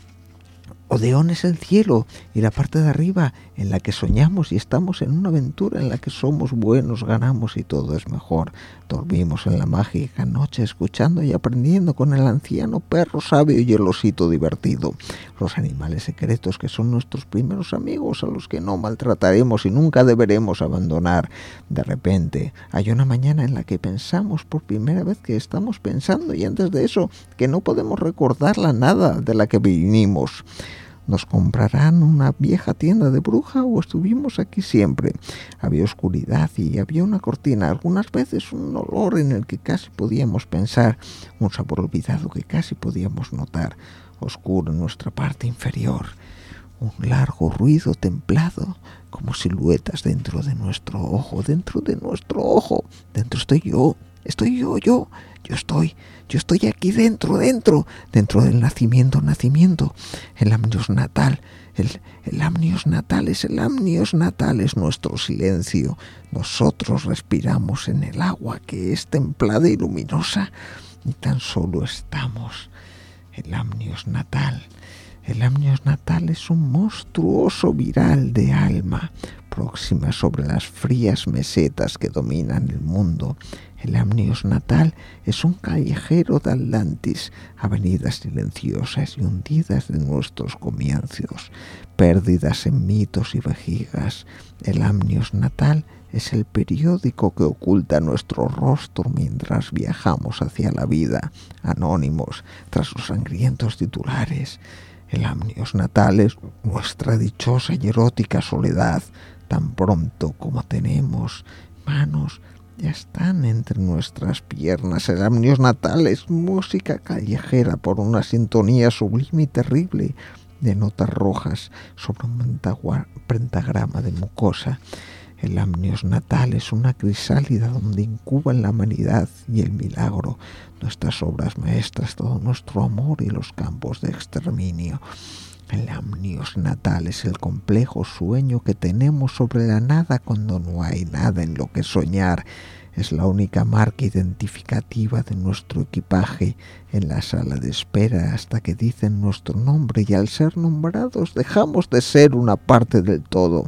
Odeón es el cielo y la parte de arriba en la que soñamos y estamos en una aventura en la que somos buenos, ganamos y todo es mejor. Dormimos en la mágica noche escuchando y aprendiendo con el anciano perro sabio y el osito divertido. Los animales secretos que son nuestros primeros amigos a los que no maltrataremos y nunca deberemos abandonar. De repente hay una mañana en la que pensamos por primera vez que estamos pensando, y antes de eso que no podemos recordar la nada de la que vinimos. ¿Nos comprarán una vieja tienda de bruja o estuvimos aquí siempre? Había oscuridad y había una cortina, algunas veces un olor en el que casi podíamos pensar, un sabor olvidado que casi podíamos notar, oscuro en nuestra parte inferior, un largo ruido templado, como siluetas dentro de nuestro ojo, dentro de nuestro ojo, dentro estoy yo, estoy yo, yo, yo estoy... Yo estoy aquí dentro, dentro, dentro del nacimiento, nacimiento, el amnios natal, el, el amnios natal es el amnios natal, es nuestro silencio. Nosotros respiramos en el agua que es templada y luminosa y tan solo estamos. El amnios natal, el amnios natal es un monstruoso viral de alma, próxima sobre las frías mesetas que dominan el mundo. El amnios natal es un callejero de Atlantis, avenidas silenciosas y hundidas de nuestros comienzos, pérdidas en mitos y vejigas. El amnios natal es el periódico que oculta nuestro rostro mientras viajamos hacia la vida, anónimos tras los sangrientos titulares. El amnios natal es nuestra dichosa y erótica soledad, tan pronto como tenemos manos ya están entre nuestras piernas. El amnios natal es música callejera por una sintonía sublime y terrible de notas rojas sobre un pentagrama de mucosa. El amnios natal es una crisálida donde incuban la humanidad y el milagro, nuestras obras maestras, todo nuestro amor y los campos de exterminio. El amnios natal es el complejo sueño que tenemos sobre la nada cuando no hay nada en lo que soñar. Es la única marca identificativa de nuestro equipaje en la sala de espera hasta que dicen nuestro nombre, y al ser nombrados dejamos de ser una parte del todo.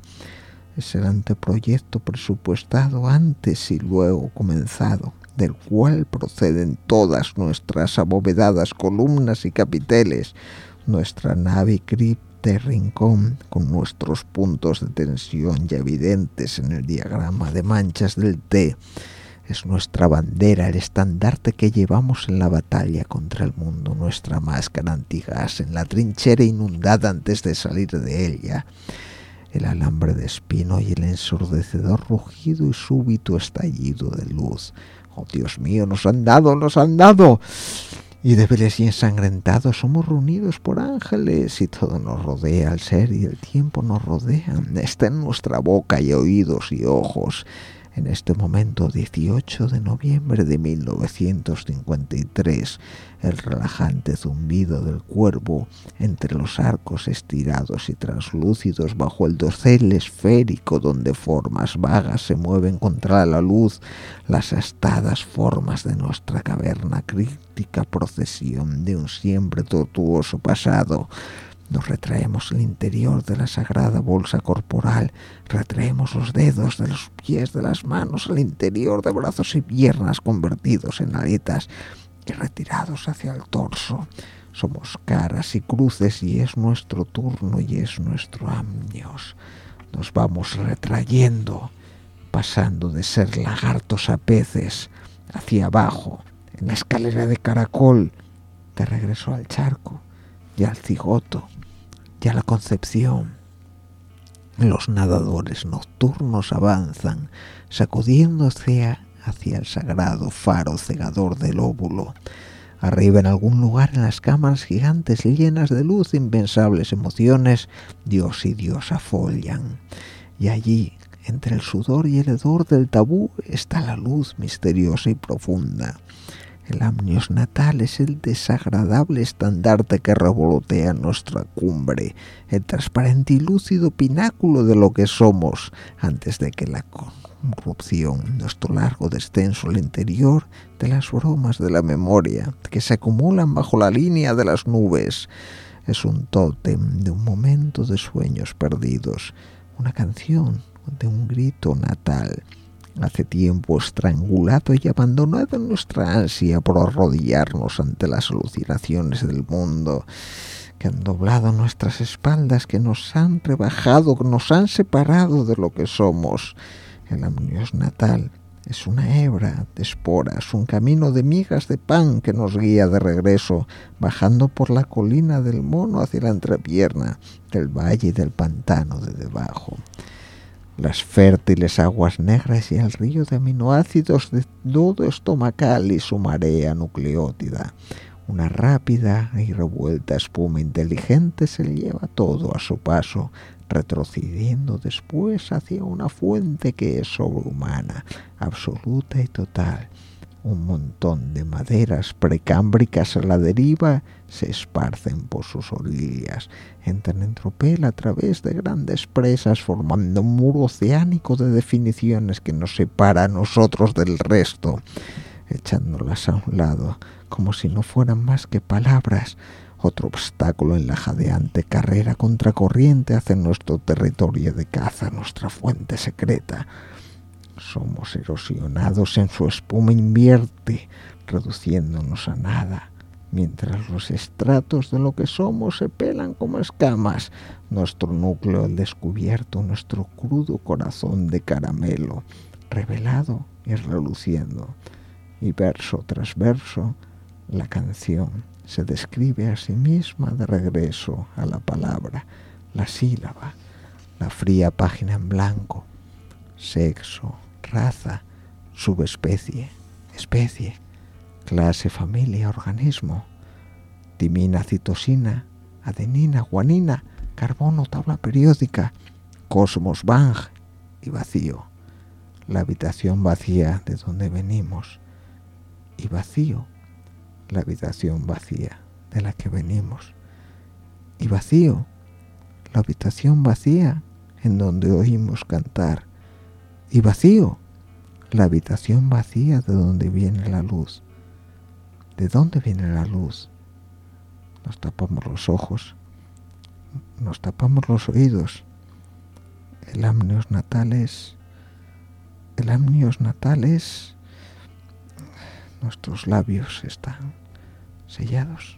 Es el anteproyecto presupuestado antes y luego comenzado, del cual proceden todas nuestras abovedadas columnas y capiteles, nuestra nave cripta rincón con nuestros puntos de tensión ya evidentes en el diagrama de manchas del té. Es nuestra bandera, el estandarte que llevamos en la batalla contra el mundo, nuestra máscara antigas en la trinchera inundada antes de salir de ella. el alambre de espino y el ensordecedor rugido y súbito estallido de luz. ¡Oh, Dios mío, nos han dado, nos han dado! Y débiles y ensangrentados somos reunidos por ángeles, y todo nos rodea, el ser y el tiempo nos rodean, está en nuestra boca y oídos y ojos. En este momento, dieciocho de noviembre de mil novecientos cincuenta y tres, el relajante zumbido del cuervo entre los arcos estirados y translúcidos bajo el dosel esférico donde formas vagas se mueven contra la luz, las astadas formas de nuestra caverna críptica procesión de un siempre tortuoso pasado. Nos retraemos el interior de la sagrada bolsa corporal, retraemos los dedos de los pies de las manos al interior de brazos y piernas convertidos en aletas y retirados hacia el torso. Somos caras y cruces y es nuestro turno y es nuestro amnios. Nos vamos retrayendo, pasando de ser lagartos a peces, hacia abajo, en la escalera de caracol, de regreso al charco y al cigoto y a la concepción. Los nadadores nocturnos avanzan, sacudiendo hacia, hacia el sagrado faro cegador del óvulo. Arriba, en algún lugar en las cámaras gigantes llenas de luz, impensables emociones, Dios y diosa follan. Y allí, entre el sudor y el hedor del tabú, está la luz misteriosa y profunda. El amnios natal es el desagradable estandarte que revolotea en nuestra cumbre, el transparente y lúcido pináculo de lo que somos, antes de que la corrupción, nuestro largo descenso al interior de las bromas de la memoria, que se acumulan bajo la línea de las nubes, es un tótem de un momento de sueños perdidos, una canción de un grito natal. Hace tiempo estrangulado y abandonado en nuestra ansia por arrodillarnos ante las alucinaciones del mundo, que han doblado nuestras espaldas, que nos han rebajado, que nos han separado de lo que somos. El amnios natal es una hebra de esporas, un camino de migas de pan que nos guía de regreso, bajando por la colina del mono hacia la entrepierna, del valle y del pantano de debajo. Las fértiles aguas negras y el río de aminoácidos de todo estomacal y su marea nucleótida. Una rápida y revuelta espuma inteligente se lleva todo a su paso, retrocediendo después hacia una fuente que es sobrehumana, absoluta y total. Un montón de maderas precámbricas a la deriva se esparcen por sus orillas, entran en tropel a través de grandes presas, formando un muro oceánico de definiciones que nos separa a nosotros del resto, echándolas a un lado, como si no fueran más que palabras, otro obstáculo en la jadeante carrera contracorriente hacia nuestro territorio de caza, nuestra fuente secreta. Somos erosionados en su espuma invierte, reduciéndonos a nada, mientras los estratos de lo que somos se pelan como escamas, nuestro núcleo al descubierto, nuestro crudo corazón de caramelo, revelado y reluciendo. Y verso tras verso, la canción se describe a sí misma de regreso a la palabra, la sílaba, la fría página en blanco, sexo, raza, subespecie, especie, clase, familia, organismo, timina, citosina, adenina, guanina, carbono, tabla periódica, cosmos, bang y vacío. La habitación vacía de donde venimos y vacío, la habitación vacía de la que venimos y vacío, la habitación vacía en donde oímos cantar y vacío, la habitación vacía de donde viene la luz. ¿De dónde viene la luz? Nos tapamos los ojos, nos tapamos los oídos. El amnios natal es, el amnios natal es, nuestros labios están sellados.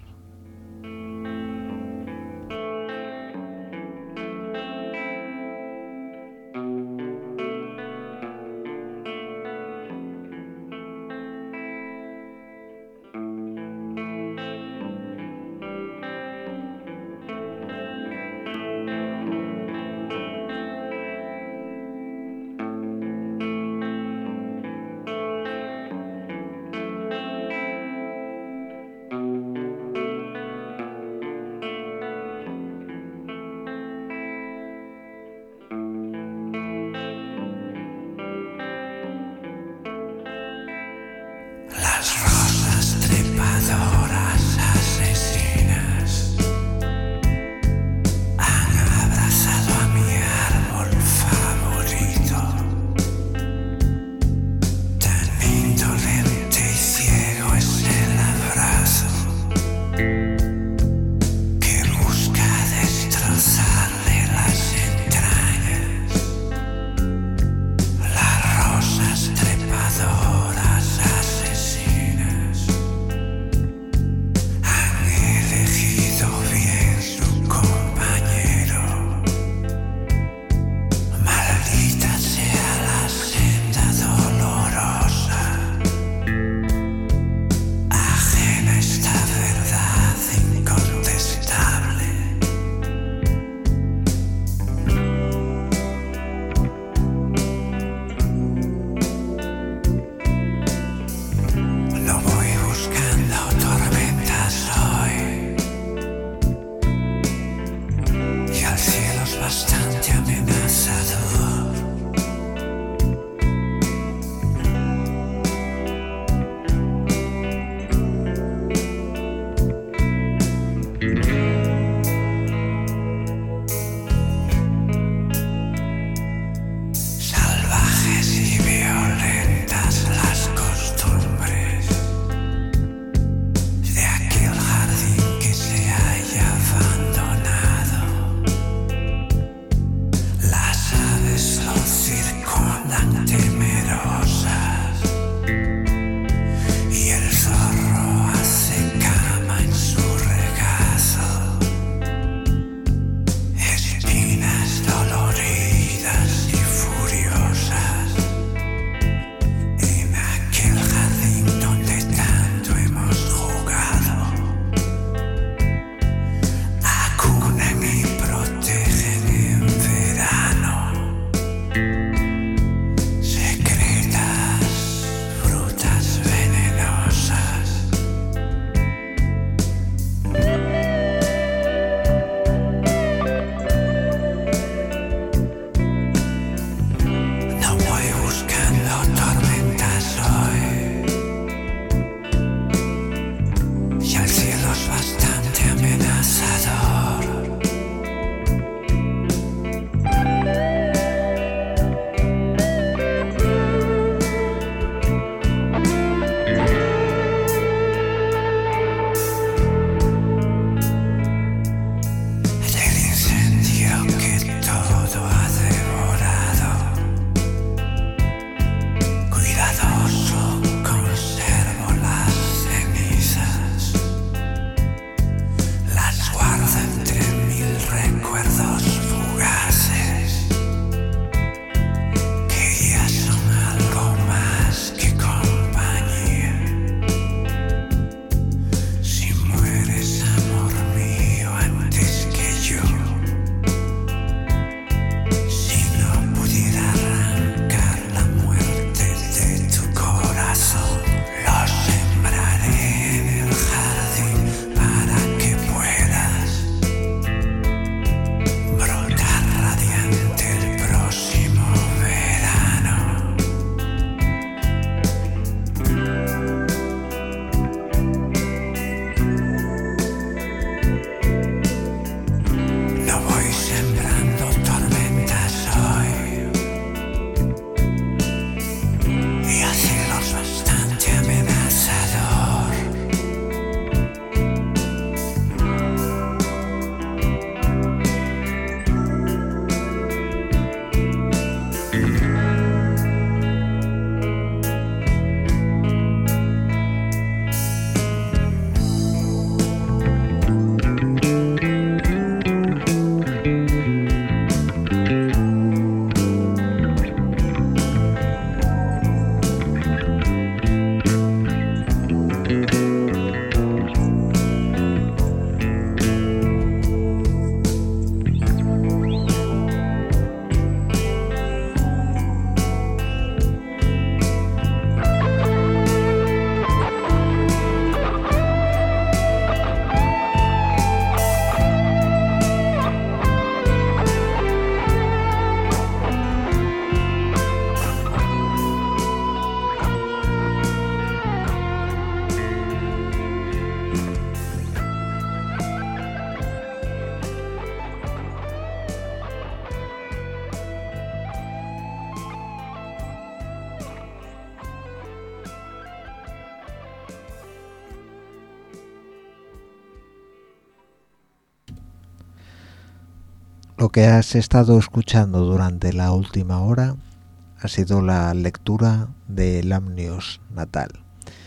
Lo que has estado escuchando durante la última hora ha sido la lectura de Lamnios Natal,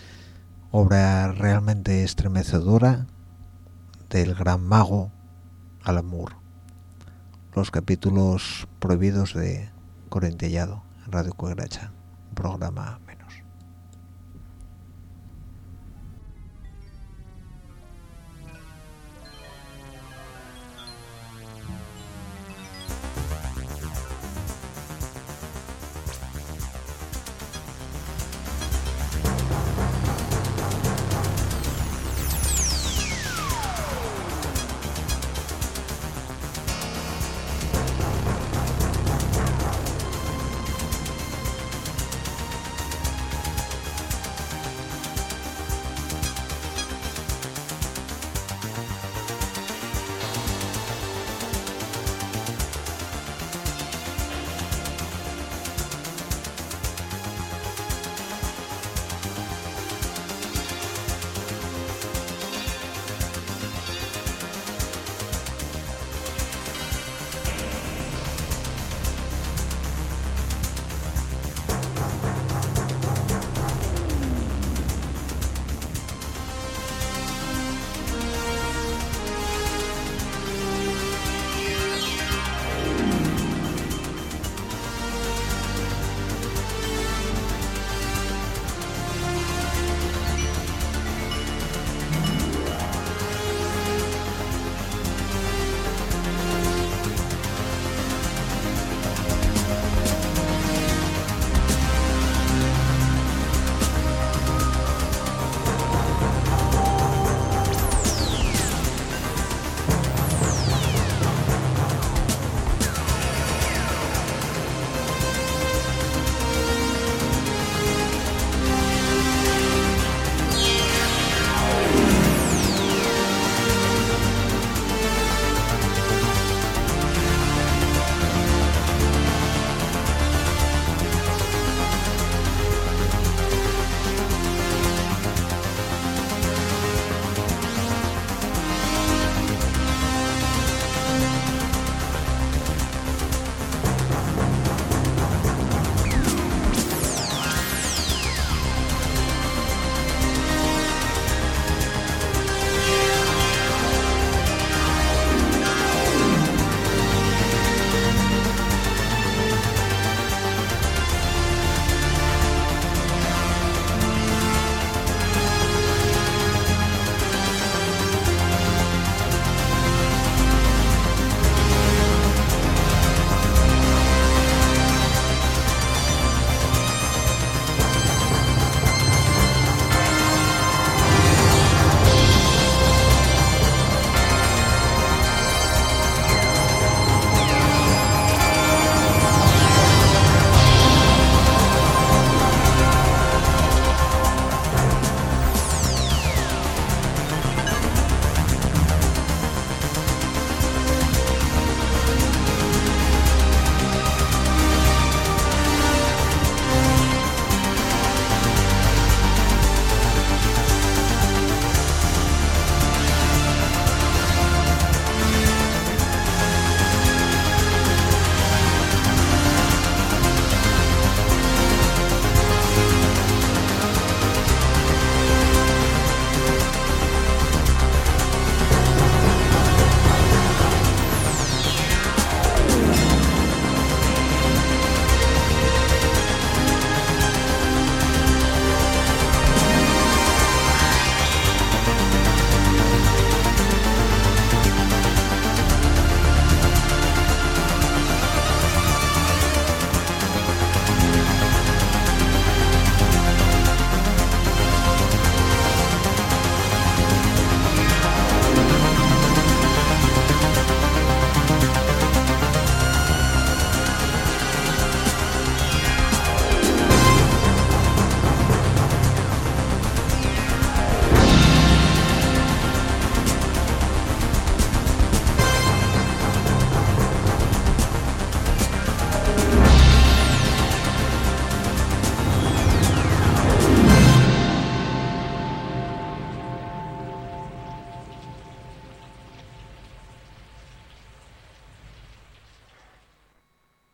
obra realmente estremecedora del gran mago Alan Moore. Los capítulos prohibidos de Corintellado en Radio Cuegracha, un programa menos.